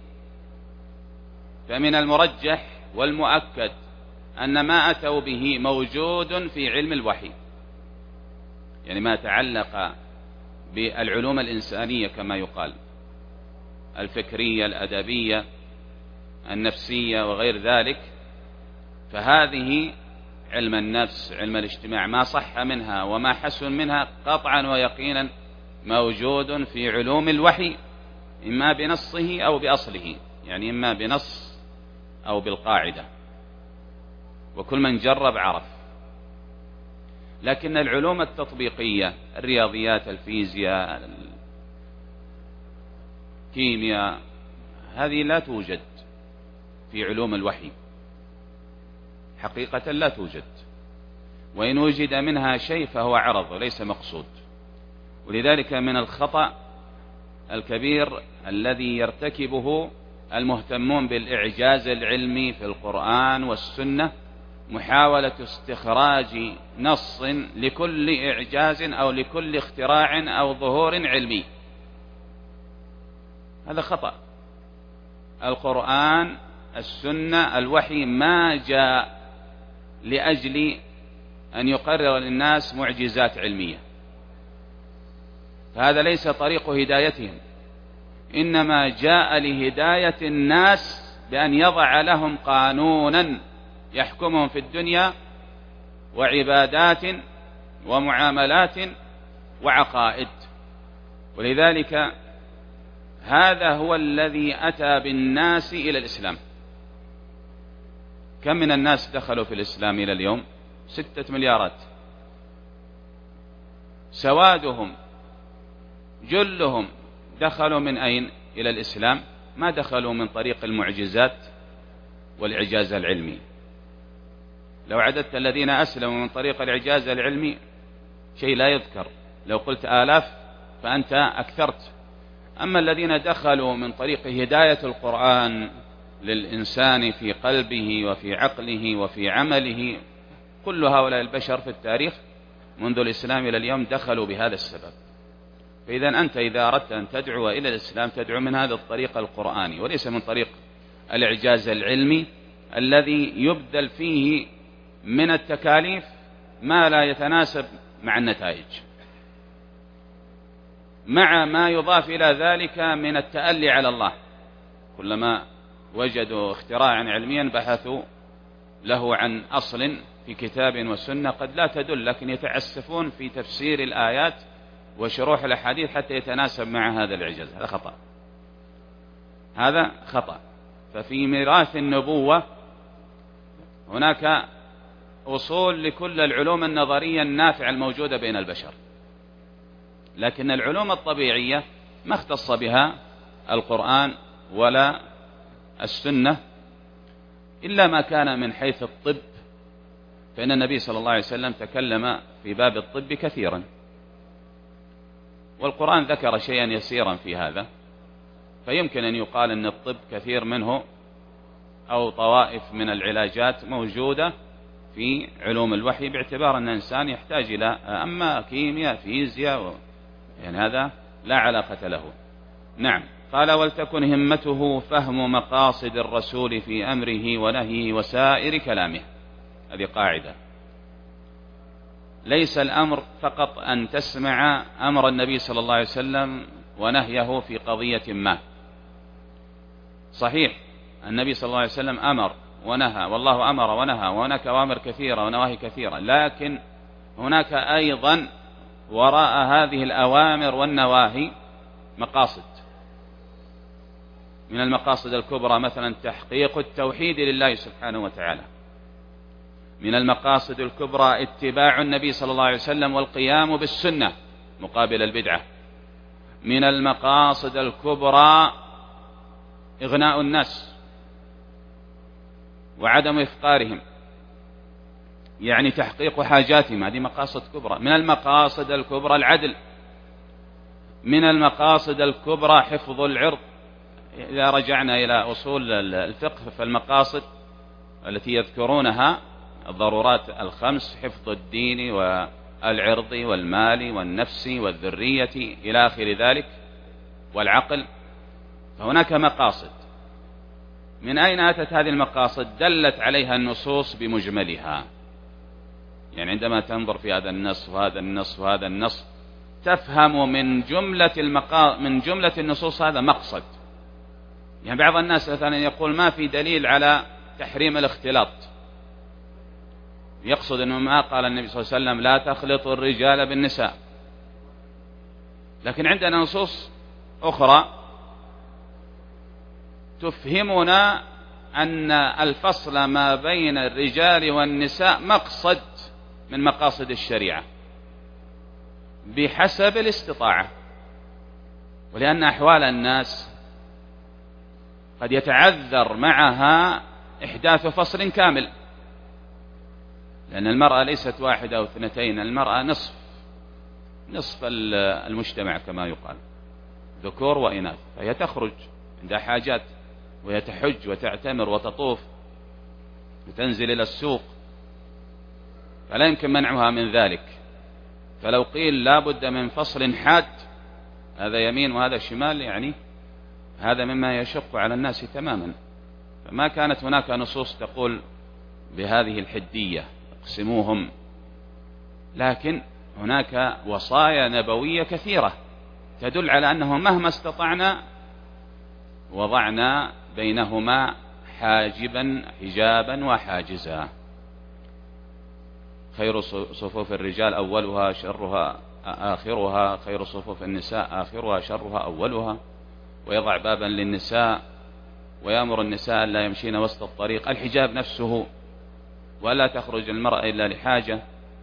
فمن المرجح والمؤكد أن ما أتوا به موجود في علم الوحي، يعني ما تعلق بالعلوم الإنسانية كما يقال، الفكرية، الأدبية، النفسية وغير ذلك. فهذه علم النفس، علم الاجتماع، ما صح منها وما حسن منها قطعا ويقينا موجود في علوم الوحي، إما بنصه أو بأصله، يعني إما بنص أو بالقاعدة، وكل من جرب عرف. لكن العلوم التطبيقية، الرياضيات، الفيزياء، الكيمياء، هذه لا توجد في علوم الوحي، حقيقة لا توجد، وإن وجد منها شيء فهو عرض وليس مقصود. ولذلك من الخطأ الكبير الذي يرتكبه المهتمون بالإعجاز العلمي في القرآن والسنة محاولة استخراج نص لكل إعجاز أو لكل اختراع أو ظهور علمي. هذا خطأ. القرآن، السنة، الوحي ما جاء لأجل أن يقرر للناس معجزات علمية، فهذا ليس طريق هدايتهم، إنما جاء لهداية الناس بأن يضع لهم قانونا يحكمهم في الدنيا وعبادات ومعاملات وعقائد. ولذلك هذا هو الذي أتى بالناس إلى الإسلام. كم من الناس دخلوا في الإسلام إلى اليوم؟ ستة مليارات. سوادهم جلهم دخلوا من أين إلى الإسلام؟ ما دخلوا من طريق المعجزات والإعجاز العلمي. لو عددت الذين أسلموا من طريق الإعجاز العلمي شيء لا يذكر. لو قلت آلاف فأنت أكثرت. أما الذين دخلوا من طريق هداية القرآن للإنسان في قلبه وفي عقله وفي عمله، كل هؤلاء البشر في التاريخ منذ الإسلام إلى اليوم دخلوا بهذا السبب. فإذا أنت إذا أردت أن تدعو إلى الإسلام تدعو من هذا الطريق القرآني، وليس من طريق الإعجاز العلمي الذي يبذل فيه من التكاليف ما لا يتناسب مع النتائج، مع ما يضاف إلى ذلك من التألي على الله. كلما وجدوا اختراعا علميا بحثوا له عن أصل في كتاب وسنة قد لا تدل، لكن يتعسفون في تفسير الآيات وشروح الأحاديث حتى يتناسب مع هذا الإعجاز. هذا خطأ، هذا خطأ. ففي ميراث النبوة هناك أصول لكل العلوم النظرية النافعة الموجودة بين البشر، لكن العلوم الطبيعية ما اختص بها القرآن ولا السنة إلا ما كان من حيث الطب، فإن النبي صلى الله عليه وسلم تكلم في باب الطب كثيرا، والقرآن ذكر شيئا يسيرا في هذا، فيمكن أن يقال أن الطب كثير منه أو طوائف من العلاجات موجودة في علوم الوحي، باعتبار أن الإنسان يحتاج إلى أما كيمياء فيزياء و... يعني هذا لا علاقة له. نعم. قال ولتكن همته فهم مقاصد الرسول في أمره ونهيه وسائر كلامه. هذه قاعدة، ليس الأمر فقط أن تسمع أمر النبي صلى الله عليه وسلم ونهيه في قضية ما. صحيح النبي صلى الله عليه وسلم أمر ونهى، والله أمر ونهى، وهناك أوامر كثيرة ونواهي كثيرة، لكن هناك أيضا وراء هذه الأوامر والنواهي مقاصد. من المقاصد الكبرى مثلا تحقيق التوحيد لله سبحانه وتعالى. من المقاصد الكبرى اتباع النبي صلى الله عليه وسلم والقيام بالسنة مقابل البدعة. من المقاصد الكبرى إغناء الناس وعدم إفقارهم، يعني تحقيق حاجاتهم، هذه مقاصد كبرى. من المقاصد الكبرى العدل. من المقاصد الكبرى حفظ العرض. إذا رجعنا إلى أصول الفقه فالمقاصد التي يذكرونها الضرورات الخمس: حفظ الدين والعرض والمال والنفس والذرية إلى آخر ذلك والعقل. فهناك مقاصد. من أين أتت هذه المقاصد؟ دلت عليها النصوص بمجملها. يعني عندما تنظر في هذا النص وهذا النص وهذا النص تفهم من جملة المقا... من جملة النصوص هذا مقصد. يعني بعض الناس مثلا يقول ما في دليل على تحريم الاختلاط، يقصد أنه ما قال النبي صلى الله عليه وسلم لا تخلطوا الرجال بالنساء، لكن عندنا نصوص أخرى تفهمنا أن الفصل ما بين الرجال والنساء مقصد من مقاصد الشريعة بحسب الاستطاعة، ولأن أحوال الناس قد يتعذر معها إحداث فصل كامل، لأن المرأة ليست واحدة أو اثنتين، المرأة نصف نصف المجتمع كما يقال، ذكور وإناث، فهي تخرج عندها حاجات وهي تحج وتعتمر وتطوف وتنزل إلى السوق، فلا يمكن منعها من ذلك. فلو قيل لا بد من فصل حاد هذا يمين وهذا شمال، يعني هذا مما يشق على الناس تماما. فما كانت هناك نصوص تقول بهذه الحدية اقسموهم، لكن هناك وصايا نبوية كثيرة تدل على أنه مهما استطعنا وضعنا بينهما حاجبا حجابا وحاجزا. خير صفوف الرجال أولها شرها آخرها، خير صفوف النساء آخرها شرها أولها، ويضع بابا للنساء ويأمر النساء لا يمشين وسط الطريق، الحجاب نفسه، ولا تخرج المرأة إلا لحاجة،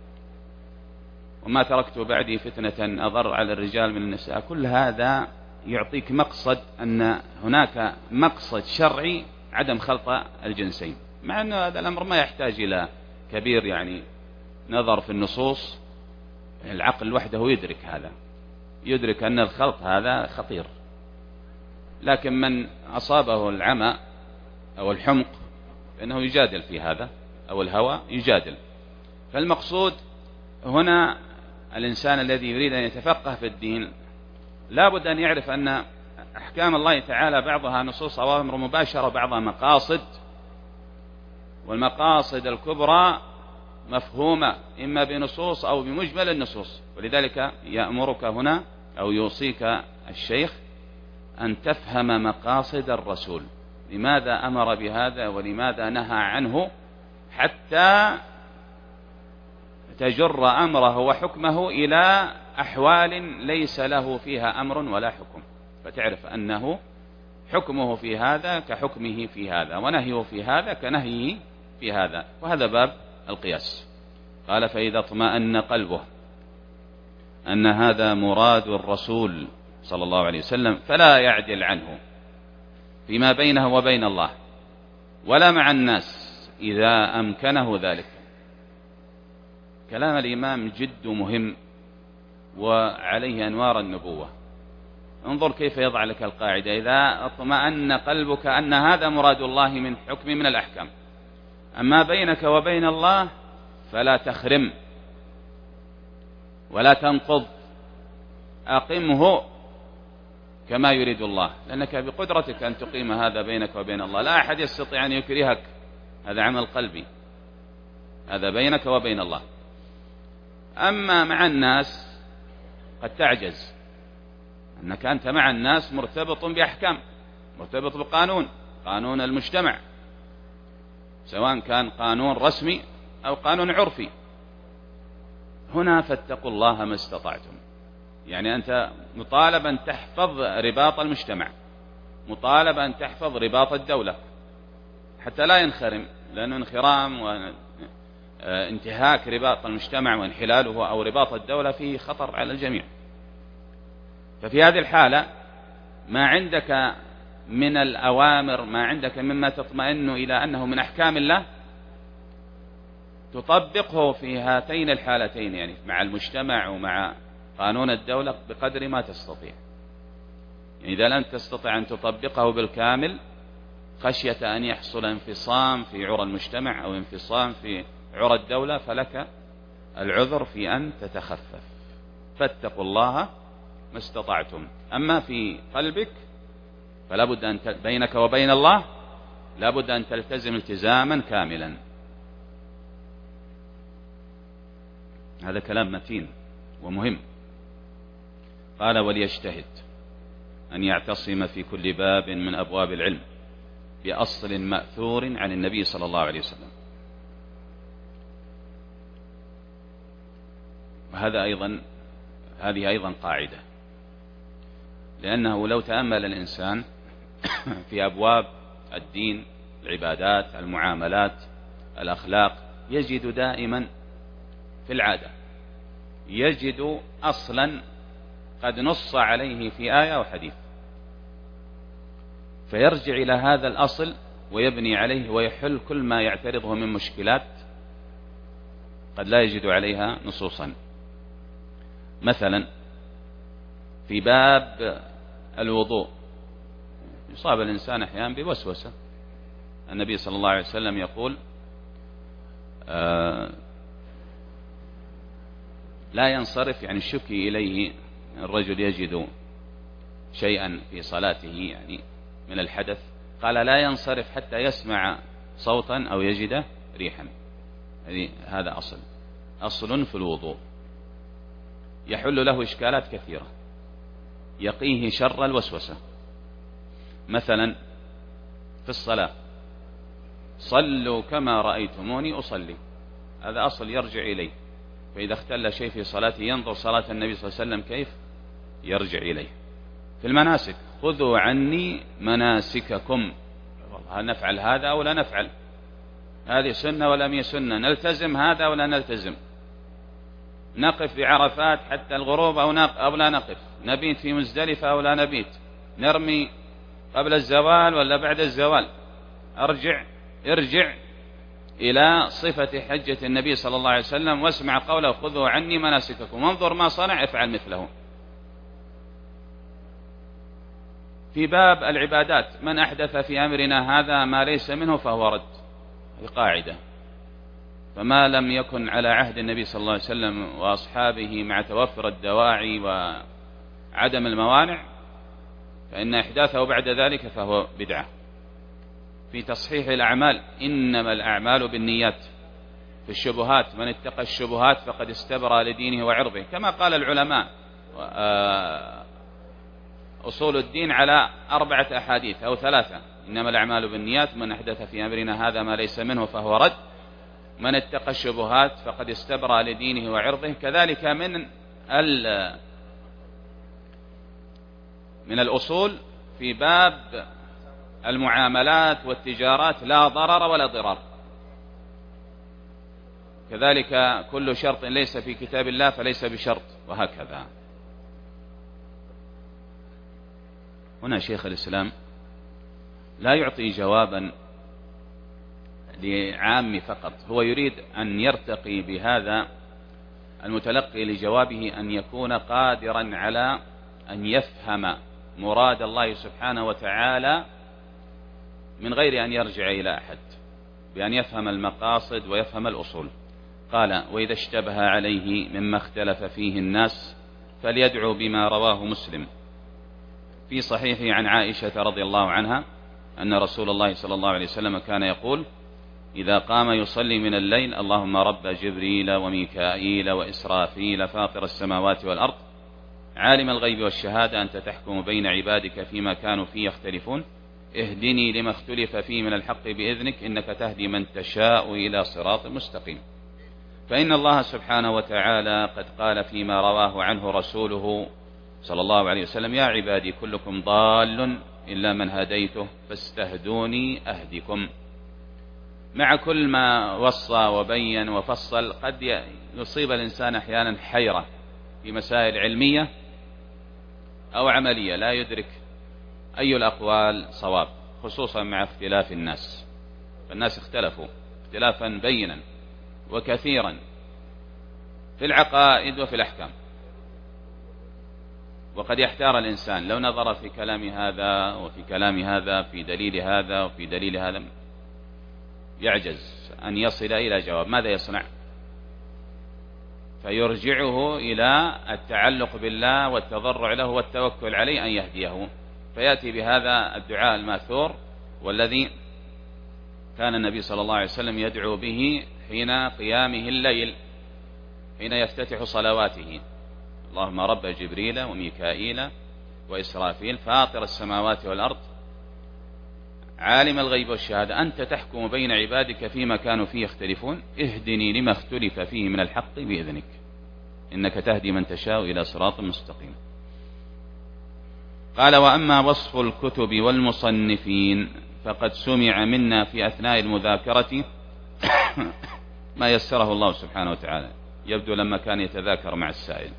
وما تركت بعدي فتنة أضر على الرجال من النساء. كل هذا يعطيك مقصد أن هناك مقصد شرعي عدم خلط الجنسين، مع أن هذا الأمر ما يحتاج إلى كبير يعني نظر في النصوص، العقل وحده يدرك هذا، يدرك أن الخلط هذا خطير، لكن من أصابه العمى أو الحمق فإنه يجادل في هذا، أو الهوى يجادل. فالمقصود هنا الإنسان الذي يريد أن يتفقه في الدين لا بد أن يعرف أن أحكام الله تعالى بعضها نصوص أوامر مباشرة وبعضها مقاصد، والمقاصد الكبرى مفهومة إما بنصوص أو بمجمل النصوص. ولذلك يأمرك هنا أو يوصيك الشيخ أن تفهم مقاصد الرسول، لماذا أمر بهذا ولماذا نهى عنه، حتى تجر أمره وحكمه إلى أحوال ليس له فيها أمر ولا حكم، فتعرف أنه حكمه في هذا كحكمه في هذا، ونهيه في هذا كنهيه في هذا. وهذا باب القياس. قال: فإذا اطمأن قلبه أن هذا مراد الرسول صلى الله عليه وسلم فلا يعدل عنه فيما بينه وبين الله ولا مع الناس إذا أمكنه ذلك. كلام الإمام جد مهم وعليه أنوار النبوة. انظر كيف يضع لك القاعدة: إذا اطمأن قلبك أن هذا مراد الله من حكم من الأحكام، أما بينك وبين الله فلا تخرم ولا تنقض، أقمه كما يريد الله، لأنك بقدرتك أن تقيم هذا بينك وبين الله، لا أحد يستطيع أن يكرهك، هذا عمل قلبي، هذا بينك وبين الله. أما مع الناس قد تعجز، أنك أنت مع الناس مرتبط بأحكام، مرتبط بقانون، قانون المجتمع، سواء كان قانون رسمي أو قانون عرفي. هنا فاتقوا الله ما استطعتم، يعني أنت مطالب أن تحفظ رباط المجتمع، مطالب أن تحفظ رباط الدولة حتى لا ينخرم، لأنه انخرام وانتهاك رباط المجتمع وانحلاله أو رباط الدولة فيه خطر على الجميع. ففي هذه الحالة ما عندك من الأوامر، ما عندك مما تطمئن إلى أنه من أحكام الله، تطبقه في هاتين الحالتين، يعني مع المجتمع ومع قانون الدولة بقدر ما تستطيع. يعني إذا لم تستطع أن تطبقه بالكامل خشية أن يحصل انفصام في عرى المجتمع أو انفصام في عرى الدولة، فلك العذر في أن تتخفف. فاتقوا الله ما استطعتم. أما في قلبك فلا بد أن بينك وبين الله لا بد أن تلتزم التزاما كاملا. هذا كلام متين ومهم. قال: وليجتهد أن يعتصم في كل باب من أبواب العلم بأصل مأثور عن النبي صلى الله عليه وسلم. وهذا أيضا هذه أيضا قاعدة، لأنه لو تأمل الإنسان في أبواب الدين، العبادات، المعاملات، الأخلاق، يجد دائما في العادة يجد أصلا قد نص عليه في آية وحديث، فيرجع إلى هذا الأصل ويبني عليه ويحل كل ما يعترضه من مشكلات قد لا يجد عليها نصوصا. مثلا في باب الوضوء يصاب الإنسان أحيانا بوسوسة. النبي صلى الله عليه وسلم يقول: آه لا ينصرف، يعني شكي إليه الرجل يجد شيئا في صلاته يعني من الحدث، قال: لا ينصرف حتى يسمع صوتا أو يجد ريحا. هذا أصل أصل في الوضوء يحل له إشكالات كثيرة، يقيه شر الوسوسة. مثلا في الصلاة: صلوا كما رأيتموني أصلي، هذا أصل يرجع إليه، فإذا اختل شيء في صلاته ينظر صلاة النبي صلى الله عليه وسلم كيف يرجع إليه. في المناسك: خذوا عني مناسككم، هل نفعل هذا أو لا نفعل، هذه سنة ولا مي سنة، نلتزم هذا ولا نلتزم، نقف بعرفات حتى الغروب أو, أو لا نقف، نبيت في مزدلفة أو لا نبيت، نرمي قبل الزوال ولا بعد الزوال. أرجع ارجع إلى صفة حجة النبي صلى الله عليه وسلم واسمع قوله خذوا عني مناسككم وانظر ما صنع افعل مثله. في باب العبادات من أحدث في أمرنا هذا ما ليس منه فهو رد، هذه قاعدة. فما لم يكن على عهد النبي صلى الله عليه وسلم وأصحابه مع توفر الدواعي وعدم الموانع فإن إحداثه بعد ذلك فهو بدعة. في تصحيح الأعمال إنما الأعمال بالنيات. في الشبهات من اتقى الشبهات فقد استبرأ لدينه وعرضه، كما قال العلماء أصول الدين على أربعة أحاديث أو ثلاثة: إنما الأعمال بالنيات، من أحدث في أمرنا هذا ما ليس منه فهو رد، من اتقى الشبهات فقد استبرأ لدينه وعرضه. كذلك من من الأصول في باب المعاملات والتجارات لا ضرر ولا ضرار. كذلك كل شرط ليس في كتاب الله فليس بشرط، وهكذا. هنا شيخ الإسلام لا يعطي جوابا لعام فقط، هو يريد أن يرتقي بهذا المتلقي لجوابه أن يكون قادرا على أن يفهم مراد الله سبحانه وتعالى من غير أن يرجع إلى أحد، بأن يفهم المقاصد ويفهم الأصول. قال: وإذا اشتبه عليه مما اختلف فيه الناس فليدعو بما رواه مسلم في صحيحه عن عائشة رضي الله عنها أن رسول الله صلى الله عليه وسلم كان يقول: إذا قام يصلي من الليل اللهم رب جبريل وميكائيل وإسرافيل فاطر السماوات والأرض عالم الغيب والشهادة أنت تحكم بين عبادك فيما كانوا فيه يختلفون اهدني لما اختلف فيه من الحق بإذنك إنك تهدي من تشاء إلى صراط مستقيم. فإن الله سبحانه وتعالى قد قال فيما رواه عنه رسوله صلى الله عليه وسلم: يا عبادي كلكم ضال إلا من هديته فاستهدوني أهدكم. مع كل ما وصى وبين وفصل قد يصيب الإنسان أحيانا حيرة في مسائل علمية أو عملية لا يدرك أي الأقوال صواب، خصوصا مع اختلاف الناس. فالناس اختلفوا اختلافا بينا وكثيرا في العقائد وفي الأحكام، وقد يحتار الإنسان لو نظر في كلام هذا وفي كلام هذا في دليل هذا وفي دليل هذا يعجز أن يصل إلى جواب. ماذا يصنع؟ فيرجعه إلى التعلق بالله والتضرع له والتوكل عليه أن يهديه، فيأتي بهذا الدعاء الماثور والذي كان النبي صلى الله عليه وسلم يدعو به حين قيامه الليل حين يفتتح صلواته: اللهم رب جبريل وميكائيل وإسرافيل فاطر السماوات والأرض عالم الغيب والشهادة أنت تحكم بين عبادك فيما كانوا فيه يختلفون اهدني لما اختلف فيه من الحق بإذنك إنك تهدي من تشاء إلى صراط مستقيم. قال: وأما وصف الكتب والمصنفين فقد سمع منا في أثناء المذاكرة ما يسره الله سبحانه وتعالى، يبدو لما كان يتذاكر مع السائل،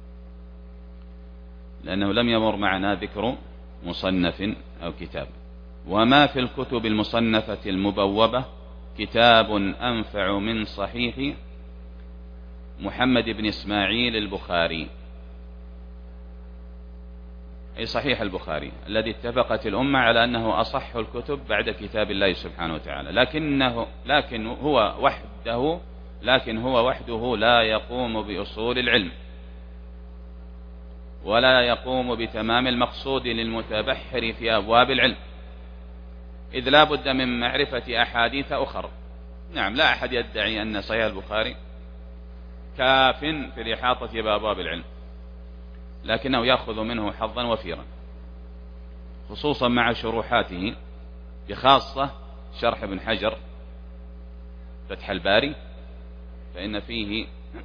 لأنه لم يمر معنا ذكر مصنف أو كتاب. وما في الكتب المصنفة المبوبة كتاب أنفع من صحيح محمد بن إسماعيل البخاري، أي صحيح البخاري الذي اتفقت الأمة على أنه أصح الكتب بعد كتاب الله سبحانه وتعالى، لكنه لكن هو وحده لكن هو وحده لا يقوم بأصول العلم ولا يقوم بتمام المقصود للمتبحر في أبواب العلم، إذ لا بد من معرفة أحاديث أخر. نعم، لا أحد يدعي أن صحيح البخاري كاف في الإحاطة بأبواب العلم، لكنه يأخذ منه حظا وفيرا، خصوصا مع شروحاته، بخاصة شرح ابن حجر فتح الباري، فإن فيه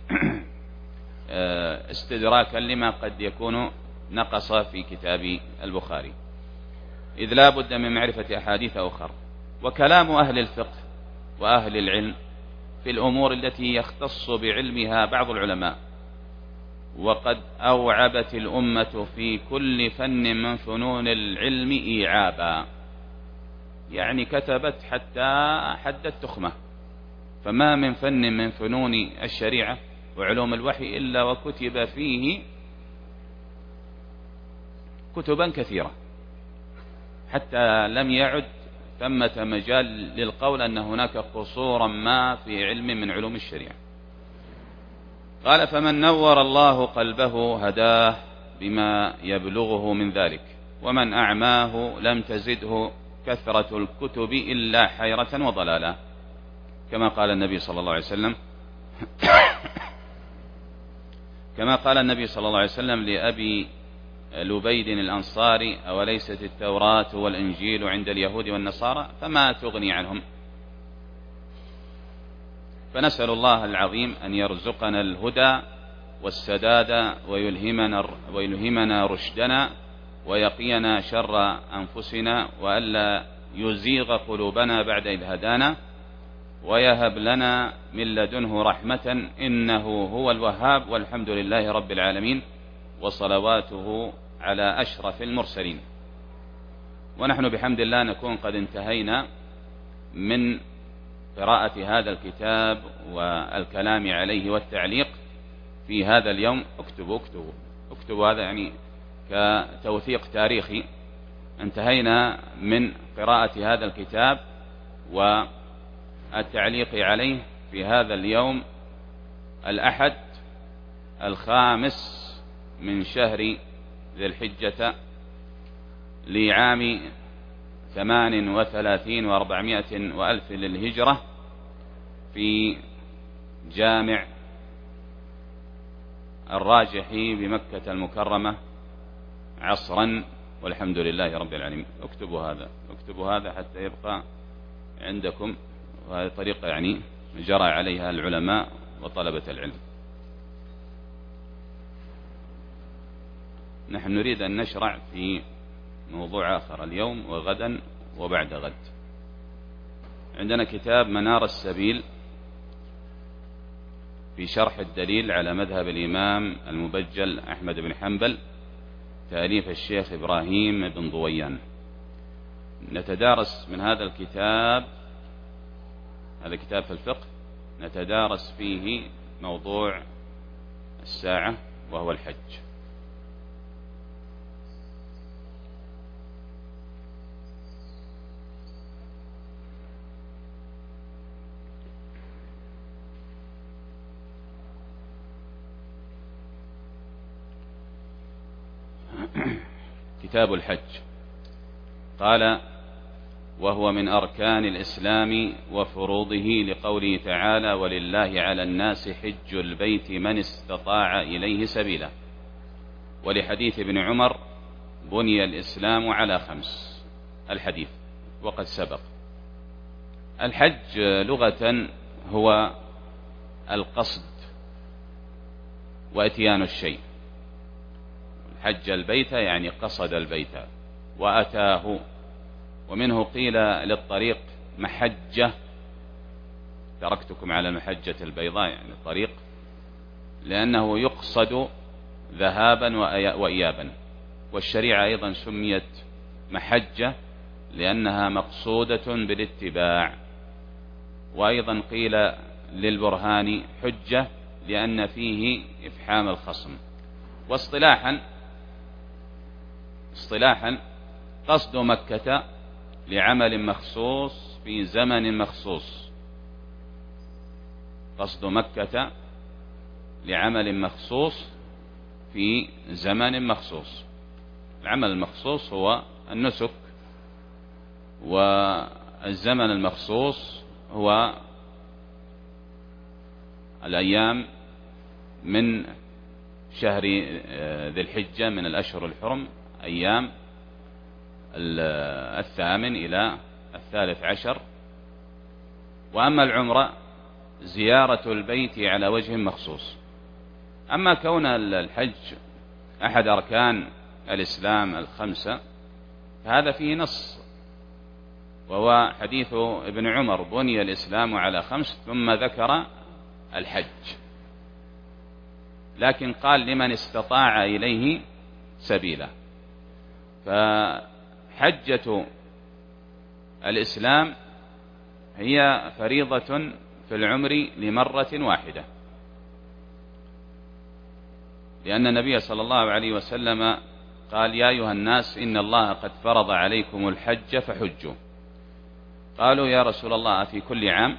استدراكا لما قد يكون نقص في كتاب البخاري، إذ لا بد من معرفة أحاديث أخرى. وكلام أهل الفقه وأهل العلم في الأمور التي يختص بعلمها بعض العلماء، وقد أوعبت الأمة في كل فن من فنون العلم إيعابا، يعني كتبت حتى حد التخمة فما من فن من فنون الشريعة وعلوم الوحي إلا وكتب فيه كتبا كثيرة، حتى لم يعد ثمة مجال للقول أن هناك قصورا ما في علم من علوم الشريعة. قال: فمن نور الله قلبه هداه بما يبلغه من ذلك، ومن أعماه لم تزده كثرة الكتب إلا حيرة وضلالا، كما قال النبي صلى الله عليه وسلم كما قال النبي صلى الله عليه وسلم لأبي لبيد الأنصاري: أوليست التوراة والإنجيل عند اليهود والنصارى فما تغني عنهم؟ فنسأل الله العظيم أن يرزقنا الهدى والسداد ويلهمنا, ويلهمنا رشدنا ويقينا شر أنفسنا، وألا يزيغ قلوبنا بعد إذ هدانا، ويهب لنا من لدنه رحمة إنه هو الوهاب، والحمد لله رب العالمين، وصلواته على أشرف المرسلين. ونحن بحمد الله نكون قد انتهينا من قراءة هذا الكتاب والكلام عليه والتعليق في هذا اليوم. اكتبوا اكتبوا اكتبوا هذا يعني كتوثيق تاريخي. انتهينا من قراءة هذا الكتاب والتعليق عليه في هذا اليوم الأحد الخامس من شهر ذي الحجة لعام ثمان وثلاثين وأربعمائة وألف للهجرة، في جامع الراجحي بمكة المكرمة عصرا، والحمد لله رب العالمين. اكتبوا هذا اكتبوا هذا حتى يبقى عندكم، وهذه طريقة يعني جرى عليها العلماء وطلبة العلم. نحن نريد أن نشرع في موضوع آخر اليوم وغدا وبعد غد. عندنا كتاب منار السبيل في شرح الدليل على مذهب الإمام المبجل أحمد بن حنبل، تأليف الشيخ إبراهيم بن ضويان. نتدارس من هذا الكتاب، هذا كتاب في الفقه، نتدارس فيه موضوع الساعة وهو الحج. كتاب الحج. قال: وهو من أركان الإسلام وفروضه، لقوله تعالى: ولله على الناس حج البيت من استطاع إليه سبيلا، ولحديث ابن عمر: بني الإسلام على خمس. الحديث وقد سبق. الحج لغة هو القصد وإتيان الشيء. حج البيت يعني قصد البيت وأتاه. ومنه قيل للطريق محجة، تركتكم على المحجة البيضاء، يعني الطريق، لأنه يقصد ذهابا وإيابا. والشريعة أيضا سميت محجة لأنها مقصودة بالاتباع. وأيضا قيل للبرهان حجة لأن فيه إفحام الخصم. واصطلاحا اصطلاحا قصد مكة لعمل مخصوص في زمن مخصوص. قصد مكة لعمل مخصوص في زمن مخصوص. العمل المخصوص هو النسك، والزمن المخصوص هو الأيام من شهر ذي الحجة من الأشهر الحرم، أيام الثامن إلى الثالث عشر. وأما العمرة زيارة البيت على وجه مخصوص. أما كون الحج أحد أركان الإسلام الخمسة فهذا فيه نص، وهو حديث ابن عمر: بني الإسلام على خمس، ثم ذكر الحج، لكن قال: لمن استطاع إليه سبيلا. فحجة الإسلام هي فريضة في العمر لمرة واحدة، لأن النبي صلى الله عليه وسلم قال: يا أيها الناس إن الله قد فرض عليكم الحج فحجوا. قالوا: يا رسول الله في كل عام؟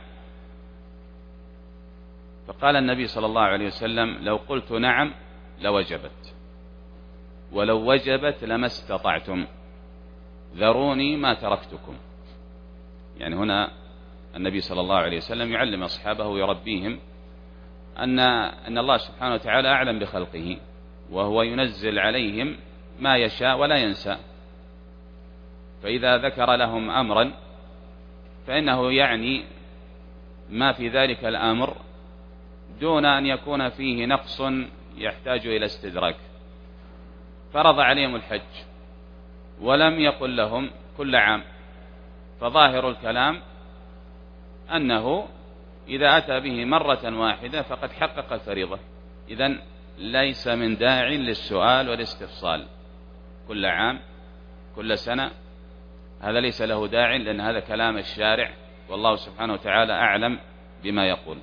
فقال النبي صلى الله عليه وسلم: لو قلت نعم لوجبت، ولو وجبت لما استطعتم، ذروني ما تركتكم. يعني هنا النبي صلى الله عليه وسلم يعلم أصحابه ويربيهم أن أن الله سبحانه وتعالى أعلم بخلقه، وهو ينزل عليهم ما يشاء ولا ينسى، فإذا ذكر لهم أمرا فإنه يعني ما في ذلك الأمر دون أن يكون فيه نقص يحتاج إلى استدراك. فرض عليهم الحج ولم يقل لهم كل عام، فظاهر الكلام أنه إذا أتى به مرة واحدة فقد حقق الفريضة، إذن ليس من داع للسؤال والاستفصال كل عام كل سنة، هذا ليس له داع، لأن هذا كلام الشارع والله سبحانه وتعالى أعلم بما يقول.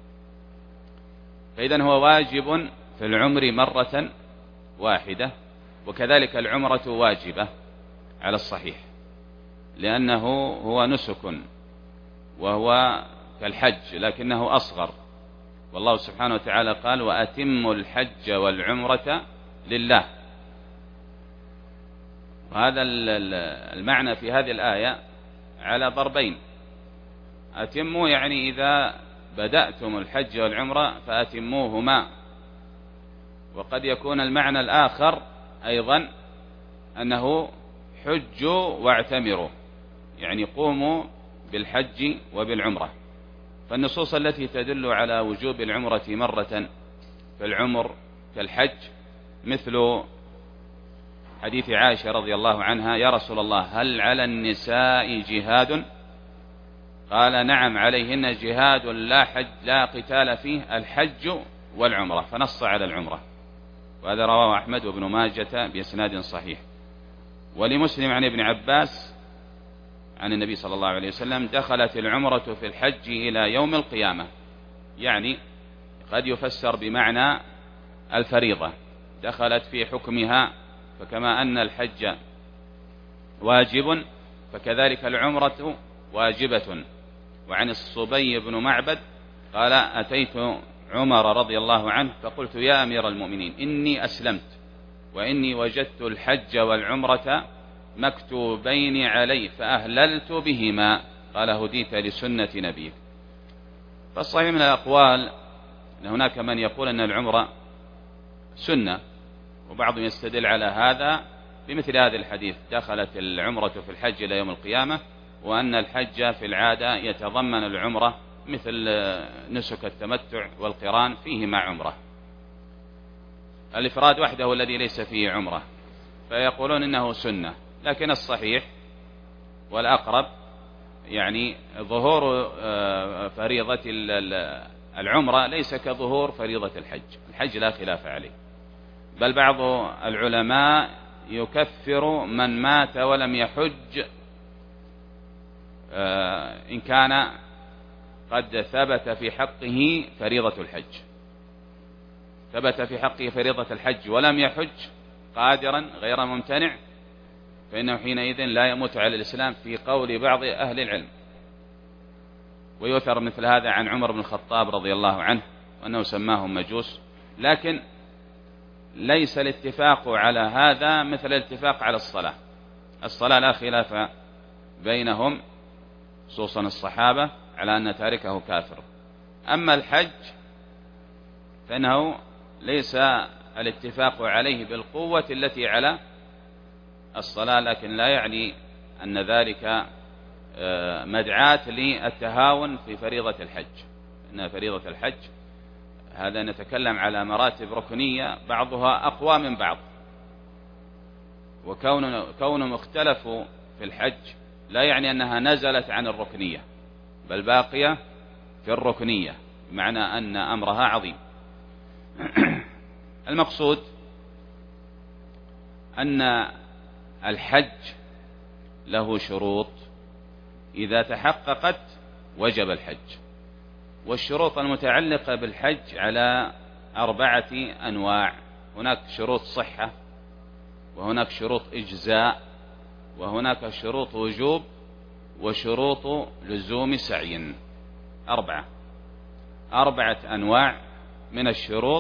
فإذن هو واجب في العمر مرة واحدة، وكذلك العمرة واجبة على الصحيح، لأنه هو نسك وهو كالحج لكنه أصغر، والله سبحانه وتعالى قال: وأتموا الحج والعمرة لله. وهذا المعنى في هذه الآية على ضربين: أتموا يعني إذا بدأتم الحج والعمرة فأتموهما، وقد يكون المعنى الآخر أيضا أنه حجوا واعتمروا، يعني قوموا بالحج وبالعمرة. فالنصوص التي تدل على وجوب العمرة مرة في العمر كالحج مثل حديث عائشة رضي الله عنها: يا رسول الله هل على النساء جهاد؟ قال: نعم عليهن جهاد لا حج لا قتال فيه، الحج والعمرة، فنص على العمرة. وهذا رواه أحمد وابن ماجة بإسناد صحيح. ولمسلم عن ابن عباس عن النبي صلى الله عليه وسلم: دخلت العمرة في الحج إلى يوم القيامة، يعني قد يفسر بمعنى الفريضة، دخلت في حكمها، فكما أن الحج واجب فكذلك العمرة واجبة. وعن الصبي بن معبد قال: أتيت عمر رضي الله عنه فقلت: يا أمير المؤمنين إني أسلمت وإني وجدت الحج والعمرة مكتوبين علي فأهللت بهما. قال: هديت لسنة نبيك. فالصحيح من الأقوال أن هناك من يقول أن العمرة سنة، وبعضهم يستدل على هذا بمثل هذا الحديث: دخلت العمرة في الحج إلى يوم القيامة، وأن الحج في العادة يتضمن العمرة مثل نسك التمتع والقران فيه مع عمرة. الإفراد وحده الذي ليس فيه عمرة، فيقولون إنه سنة، لكن الصحيح والأقرب يعني ظهور فريضة العمرة ليس كظهور فريضة الحج. الحج لا خلاف عليه، بل بعض العلماء يكفر من مات ولم يحج إن كان قد ثبت في حقه فريضة الحج، ثبت في حقه فريضة الحج ولم يحج قادرا غير ممتنع، فإنه حينئذ لا يموت على الإسلام في قول بعض أهل العلم. ويؤثر مثل هذا عن عمر بن الخطاب رضي الله عنه وأنه سماهم مجوس، لكن ليس الاتفاق على هذا مثل الاتفاق على الصلاة. الصلاة لا خلاف بينهم خصوصا الصحابة على أن تاركه كافر. أما الحج فإنه ليس الاتفاق عليه بالقوة التي على الصلاة، لكن لا يعني أن ذلك مدعاة للتهاون في فريضة الحج. إن فريضة الحج هذا نتكلم على مراتب ركنية بعضها أقوى من بعض، وكون كون مختلف في الحج لا يعني أنها نزلت عن الركنية، بل باقية في الركنية، بمعنى أن أمرها عظيم. المقصود أن الحج له شروط إذا تحققت وجب الحج، والشروط المتعلقة بالحج على أربعة أنواع. هناك شروط صحة، وهناك شروط إجزاء، وهناك شروط وجوب، وشروط لزوم سعي. أربعة أربعة أنواع من الشروط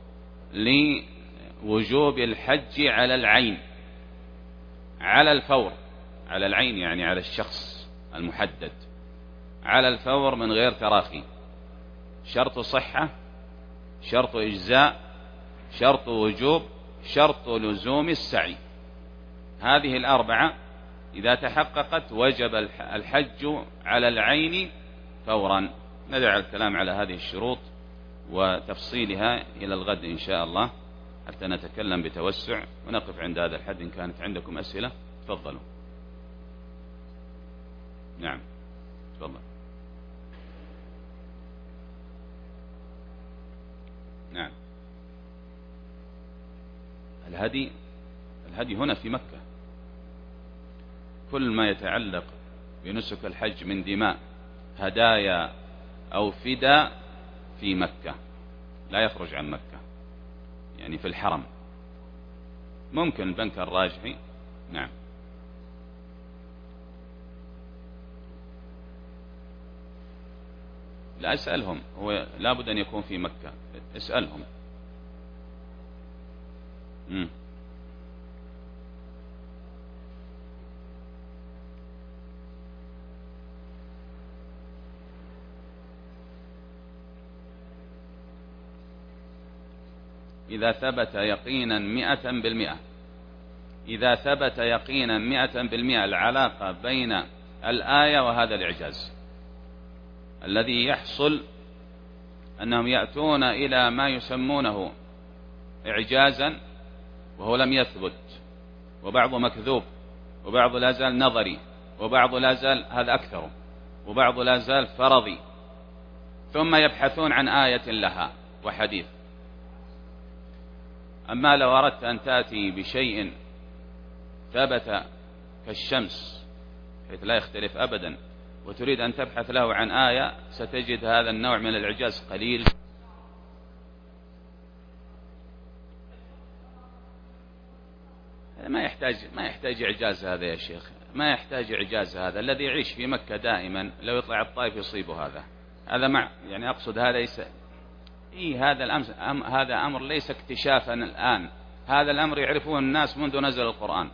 لوجوب الحج على العين، على الفور، على العين يعني على الشخص المحدد، على الفور من غير تراخي. شرط صحة، شرط إجزاء، شرط وجوب، شرط لزوم السعي. هذه الأربعة إذا تحققت وجب الحج على العين فورا. ندع الكلام على هذه الشروط وتفصيلها إلى الغد إن شاء الله حتى نتكلم بتوسع، ونقف عند هذا الحد. إن كانت عندكم أسئلة تفضلوا. نعم تفضل. نعم. الهدي الهدي هنا في مكة. كل ما يتعلق بنسك الحج من دماء، هدايا أو فداء في مكة، لا يخرج عن مكة، يعني في الحرم. ممكن البنك الراجحي. نعم. لا أسألهم، هو لابد أن يكون في مكة، اسألهم. مم. إذا ثبت يقينا مئة بالمئة، إذا ثبت يقينا مئة بالمئة العلاقة بين الآية وهذا الإعجاز الذي يحصل، أنهم يأتون إلى ما يسمونه إعجازا وهو لم يثبت، وبعضه مكذوب، وبعضه لا زال نظري، وبعضه لا زال هذا أكثر، وبعضه لا زال فرضي، ثم يبحثون عن آية لها وحديث. أما لو أردت أن تأتي بشيء ثبت كالشمس حيث لا يختلف أبدا، وتريد أن تبحث له عن آية، ستجد هذا النوع من الإعجاز قليل. ما يحتاج ما يحتاج إعجاز هذا يا شيخ، ما يحتاج إعجاز هذا. الذي يعيش في مكة دائما لو يطلع الطائف يصيبه هذا هذا مع يعني أقصد هذا ليس إيه هذا الأمر أم هذا أمر ليس اكتشافا الآن، هذا الأمر يعرفون الناس منذ نزل القرآن.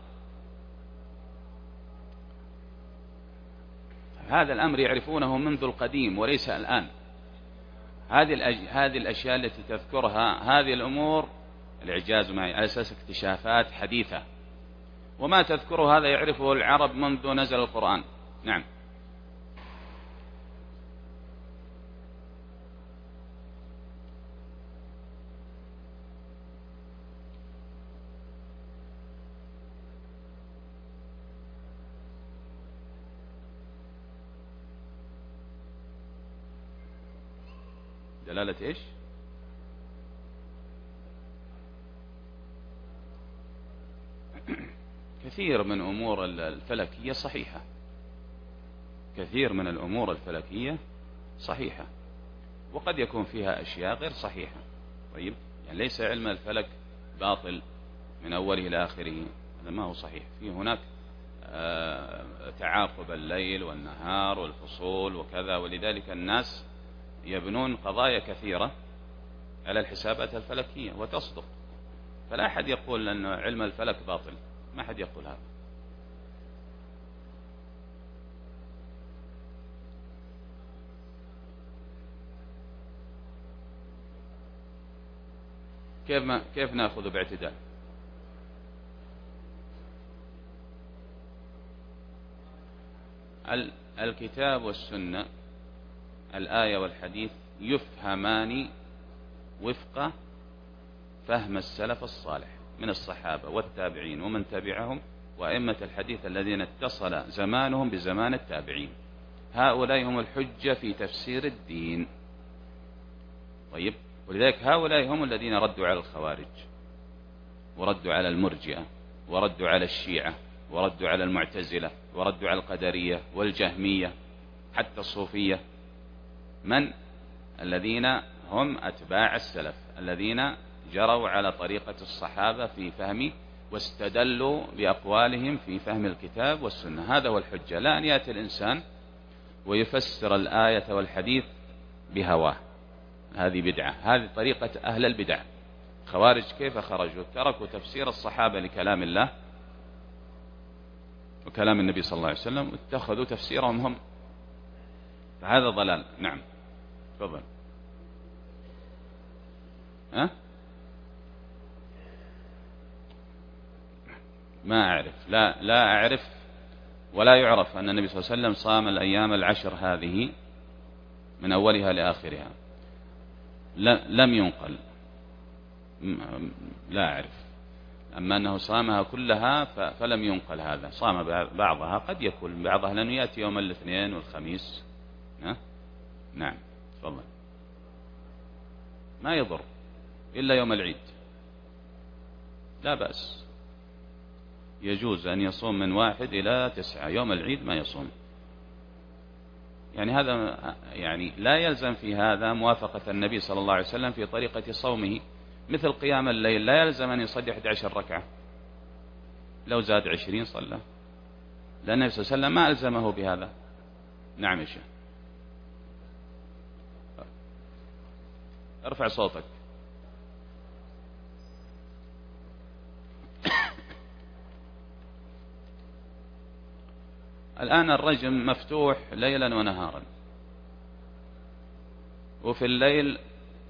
هذا الأمر يعرفونه منذ القديم وليس الآن. هذه الأج... هذه الأشياء التي تذكرها، هذه الأمور الإعجاز معي على أساس اكتشافات حديثة، وما تذكره هذا يعرفه العرب منذ نزل القرآن. نعم. دلالة إيش؟ كثير من أمور الفلكية صحيحة، كثير من الأمور الفلكية صحيحة، وقد يكون فيها أشياء غير صحيحة. طيب، يعني ليس علم الفلك باطل من أوله إلى آخره، هذا ما هو صحيح. في هناك آه تعاقب الليل والنهار والفصول وكذا، ولذلك الناس يبنون قضايا كثيرة على الحسابات الفلكية وتصدق. فلا أحد يقول أن علم الفلك باطل، ما أحد يقول هذا. كيف ما كيف نأخذ باعتدال؟ الكتاب والسنة، الآية والحديث يفهمان وفق فهم السلف الصالح من الصحابة والتابعين ومن تبعهم وأئمة الحديث الذين اتصل زمانهم بزمان التابعين. هؤلاء هم الحجة في تفسير الدين. طيب، ولذلك هؤلاء هم الذين ردوا على الخوارج، وردوا على المرجئة، وردوا على الشيعة، وردوا على المعتزلة، وردوا على القدرية والجهمية، حتى الصوفية. من الذين هم أتباع السلف الذين جروا على طريقة الصحابة في فهم واستدلوا بأقوالهم في فهم الكتاب والسنة. هذا هو الحجة، لا أن يأتي الإنسان ويفسر الآية والحديث بهواه، هذه بدعة، هذه طريقة أهل البدع. خوارج كيف خرجوا؟ تركوا تفسير الصحابة لكلام الله وكلام النبي صلى الله عليه وسلم واتخذوا تفسيرهم هم، فهذا ضلال. نعم تفضل. ها؟ ما أعرف، لا لا أعرف ولا يعرف أن النبي صلى الله عليه وسلم صام الأيام العشر هذه من أولها لآخرها، لم ينقل، لا أعرف. أما أنه صامها كلها فلم ينقل هذا، صام بعضها، قد يكون بعضها لأنه يأتي يوم الاثنين والخميس. ها؟ نعم تفضل. ما يضر إلا يوم العيد لا بأس، يجوز أن يصوم من واحد إلى تسعة، يوم العيد ما يصوم. يعني هذا يعني لا يلزم في هذا موافقة النبي صلى الله عليه وسلم في طريقة صومه، مثل قيام الليل لا يلزم أن يصلي أحد عشر ركعة، لو زاد عشرين صلى، لأن النبي صلى الله عليه وسلم ما ألزمه بهذا. نعم يا شيخ ارفع صوتك. الآن الرجم مفتوح ليلا ونهارا، وفي الليل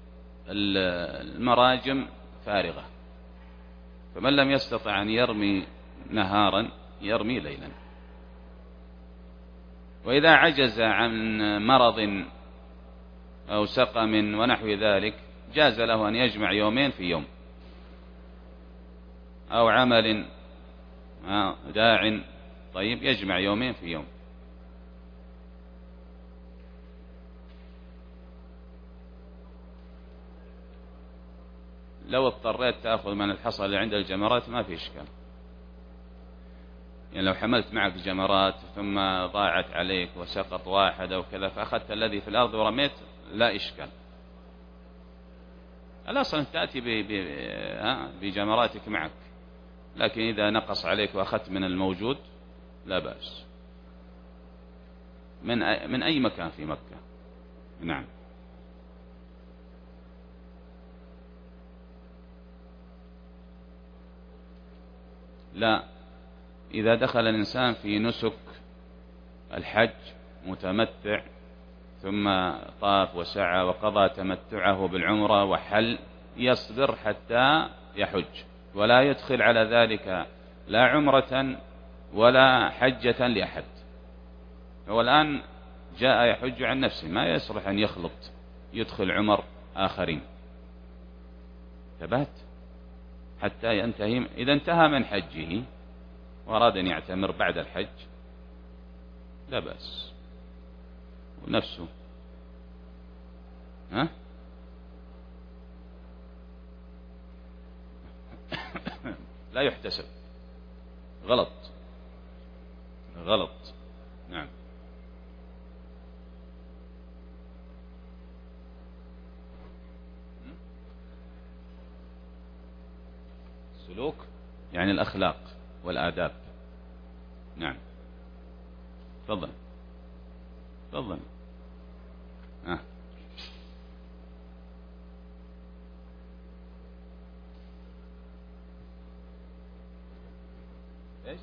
المراجم فارغة، فمن لم يستطع أن يرمي نهارا يرمي ليلا. وإذا عجز عن مرض أو سقم ونحو ذلك جاز له أن يجمع يومين في يوم، أو عمل داع طيب يجمع يومين في يوم. لو اضطريت تأخذ من الحصى اللي عند الجمرات ما في إشكال، يعني لو حملت معك جمرات ثم ضاعت عليك وسقط واحد أو كذا فأخذت الذي في الأرض ورميت لا إشكال. الأصل تأتي بجمراتك معك، لكن إذا نقص عليك وأخذت من الموجود لا بأس، من من أي مكان في مكة. نعم لا، إذا دخل الإنسان في نسك الحج متمتع ثم طاف وسعى وقضى تمتعه بالعمرة وحل، يصبر حتى يحج، ولا يدخل على ذلك لا عمرة ولا حجة لأحد. هو الآن جاء يحج عن نفسه، ما يصلح أن يخلط يدخل عمر آخرين، ثبات حتى ينتهي. إذا انتهى من حجه وأراد أن يعتمر بعد الحج لا بأس، ونفسه ها لا يحتسب، غلط غلط. نعم السلوك يعني الأخلاق والآداب. نعم تفضل تفضل. آه. ايش؟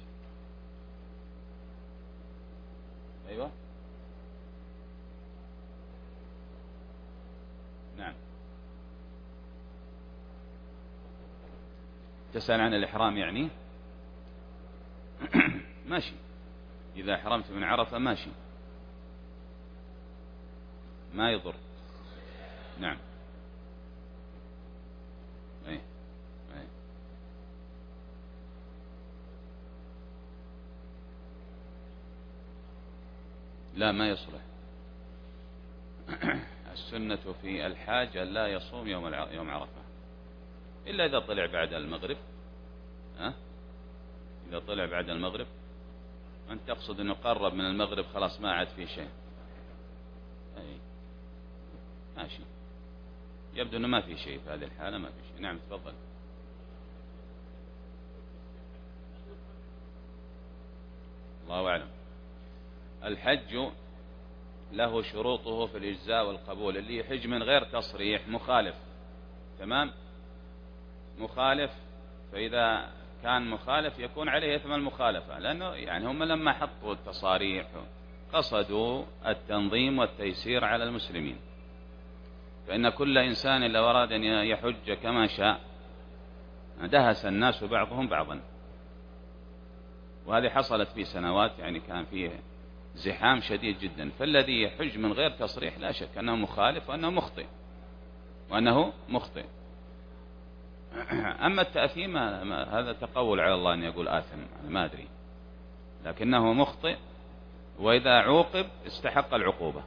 ايوه نعم. تسأل عن الإحرام يعني؟ ماشي، إذا أحرمت من عرفة ماشي ما يضر. نعم أي. أي. لا ما يصلح. السنة في الحاج لا يصوم يوم يوم عرفة إلا إذا طلع بعد المغرب. ها؟ إذا طلع بعد المغرب أنت تقصد أنه قرب من المغرب خلاص ما عاد في شيء. أي. ماشي. يبدو أنه ما في شيء في هذه الحالة، ما في شيء. نعم تفضل. الله أعلم. الحج له شروطه في الإجزاء والقبول. اللي يحج من غير تصريح مخالف، تمام، مخالف. فإذا كان مخالف يكون عليه إثم المخالفة، لأنه يعني هم لما حطوا التصاريح قصدوا التنظيم والتيسير على المسلمين، فإن كل إنسان لو أراد أن يحج كما شاء دهس الناس بعضهم بعضا، وهذه حصلت في سنوات يعني كان فيه زحام شديد جدا. فالذي يحج من غير تصريح لا شك أنه مخالف وأنه مخطئ وأنه مخطئ. أما التأثيم هذا تقول على الله أن يقول آثم، ما أدري، لكنه مخطئ، وإذا عوقب استحق العقوبة.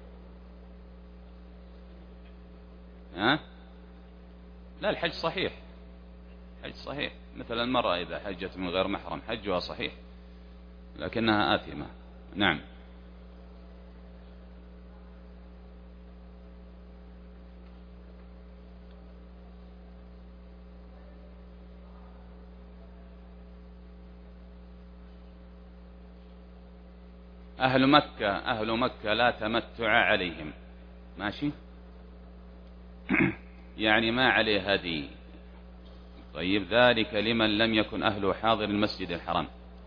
ها؟ لا، الحج صحيح، حج صحيح، مثل المرأة إذا حجت من غير محرم حجها صحيح، لكنها آثمة. نعم. أهل مكة أهل مكة لا تمتع عليهم، ماشي. يعني ما عليه هدي. طيب، ذلك لمن لم يكن أهله حاضر المسجد الحرام.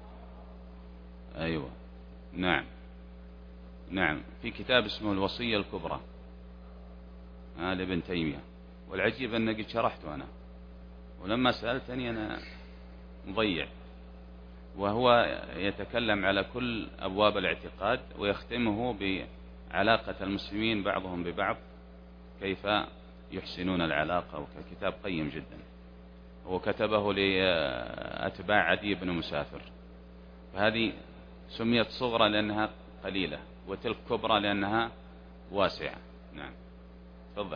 أيوة، نعم نعم. في كتاب اسمه الوصية الكبرى آه لابن تيمية، والعجيب أن قد شرحته أنا، ولما سألتني أنا مضيع. وهو يتكلم على كل أبواب الاعتقاد، ويختمه بعلاقة المسلمين بعضهم ببعض، كيف يحسنون العلاقة، وكتاب قيم جدا. هو كتبه لأتباع عدي بن مسافر، فهذه سميت صغرى لأنها قليلة، وتلك كبرى لأنها واسعة. نعم تفضل.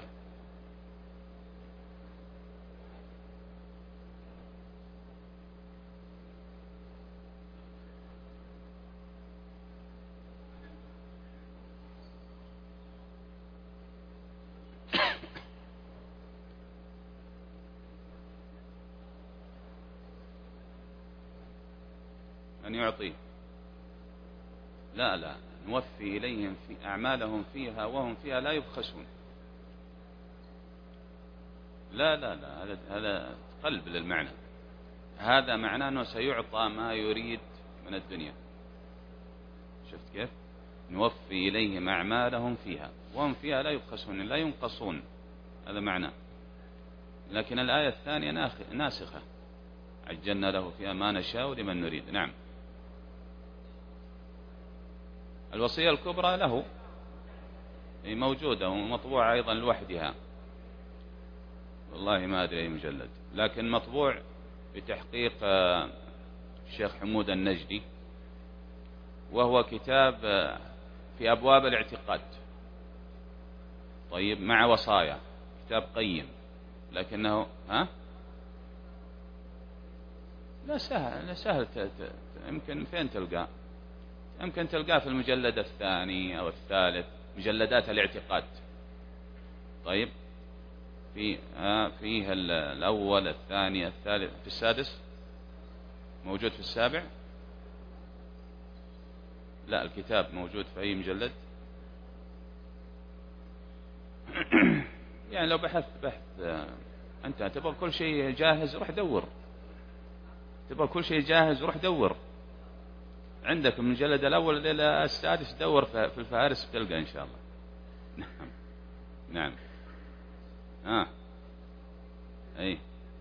أن يعطي، لا لا، نوفي إليهم في أعمالهم فيها وهم فيها لا يبخسون. لا لا لا، هذا هذا قلب للمعنى. هذا معناه أنه سيعطى ما يريد من الدنيا. شفت كيف؟ نوفي إليهم أعمالهم فيها وهم فيها لا يبخسون، لا ينقصون، هذا معناه. لكن الآية الثانية ناسخة، عجلنا له فيها ما نشاء لمن نريد. نعم. الوصية الكبرى له موجودة ومطبوعة أيضا لوحدها، والله ما أدري أي مجلد، لكن مطبوع بتحقيق الشيخ حمود النجدي، وهو كتاب في أبواب الاعتقاد. طيب، مع وصايا، كتاب قيم، لكنه ها لا سهل، لا سهل. يمكن فين تلقاه؟ يمكن تلقاه في المجلد الثاني أو الثالث، مجلدات الاعتقاد. طيب، في آه فيه الأول الثاني الثالث، في السادس موجود، في السابع لا. الكتاب موجود في أي مجلد؟ يعني لو بحثت بحث آه أنت تبغى كل شيء جاهز، روح دور. تبغى كل شيء جاهز، روح دور. عندك من المجلد الأول إلى السادس، دور في الفهارس بتلقى إن شاء الله. نعم نعم. آه أي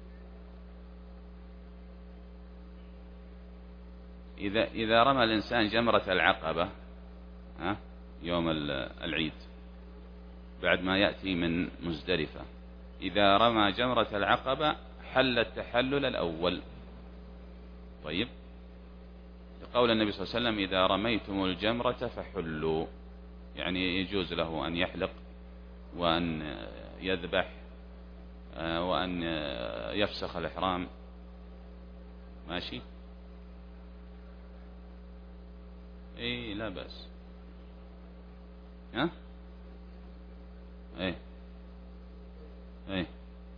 إذا إذا رمى الإنسان جمرة العقبة آه يوم العيد بعد ما يأتي من مزدلفة، إذا رمى جمرة العقبة حل التحلل الأول. طيب، قول النبي صلى الله عليه وسلم إذا رميتم الجمرة فحلوا، يعني يجوز له أن يحلق وأن يذبح وأن يفسخ الإحرام. ماشي. إيه لا بأس. ها إيه ايه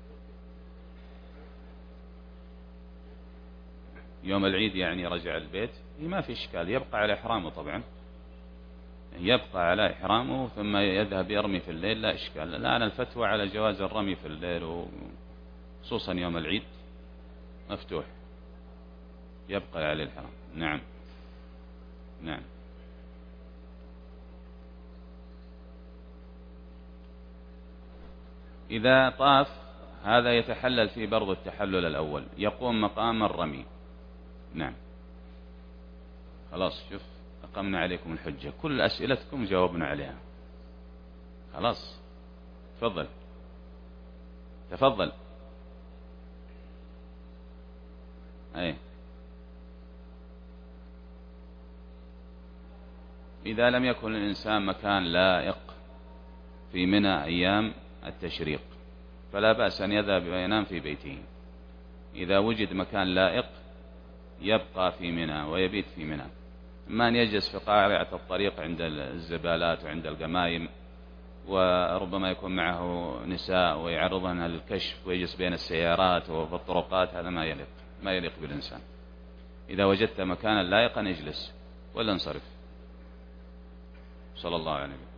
يوم العيد يعني رجع البيت، ما في إشكال، يبقى على إحرامه طبعا، يبقى على إحرامه ثم يذهب يرمي في الليل، لا إشكال. الآن الفتوى على جواز الرمي في الليل وخصوصا يوم العيد مفتوح، يبقى عليه الحرام. نعم نعم. إذا طاف هذا يتحلل فيه برضو التحلل الأول، يقوم مقام الرمي. نعم خلاص، شوف أقمنا عليكم الحجة، كل أسئلتكم جاوبنا عليها خلاص. تفضل تفضل. أي إذا لم يكن الإنسان مكان لائق في منى أيام التشريق فلا بأس أن يذهب وينام في بيته. إذا وجد مكان لائق يبقى في منى ويبيت في منى، ما أن يجلس في قارعة الطريق عند الزبالات وعند القمايم، وربما يكون معه نساء ويعرضهن للكشف ويجلس بين السيارات وفي الطرقات، هذا ما يليق، ما يليق بالإنسان. إذا وجدت مكانا لائقا اجلس ولا انصرف. صلى الله عليه وسلم.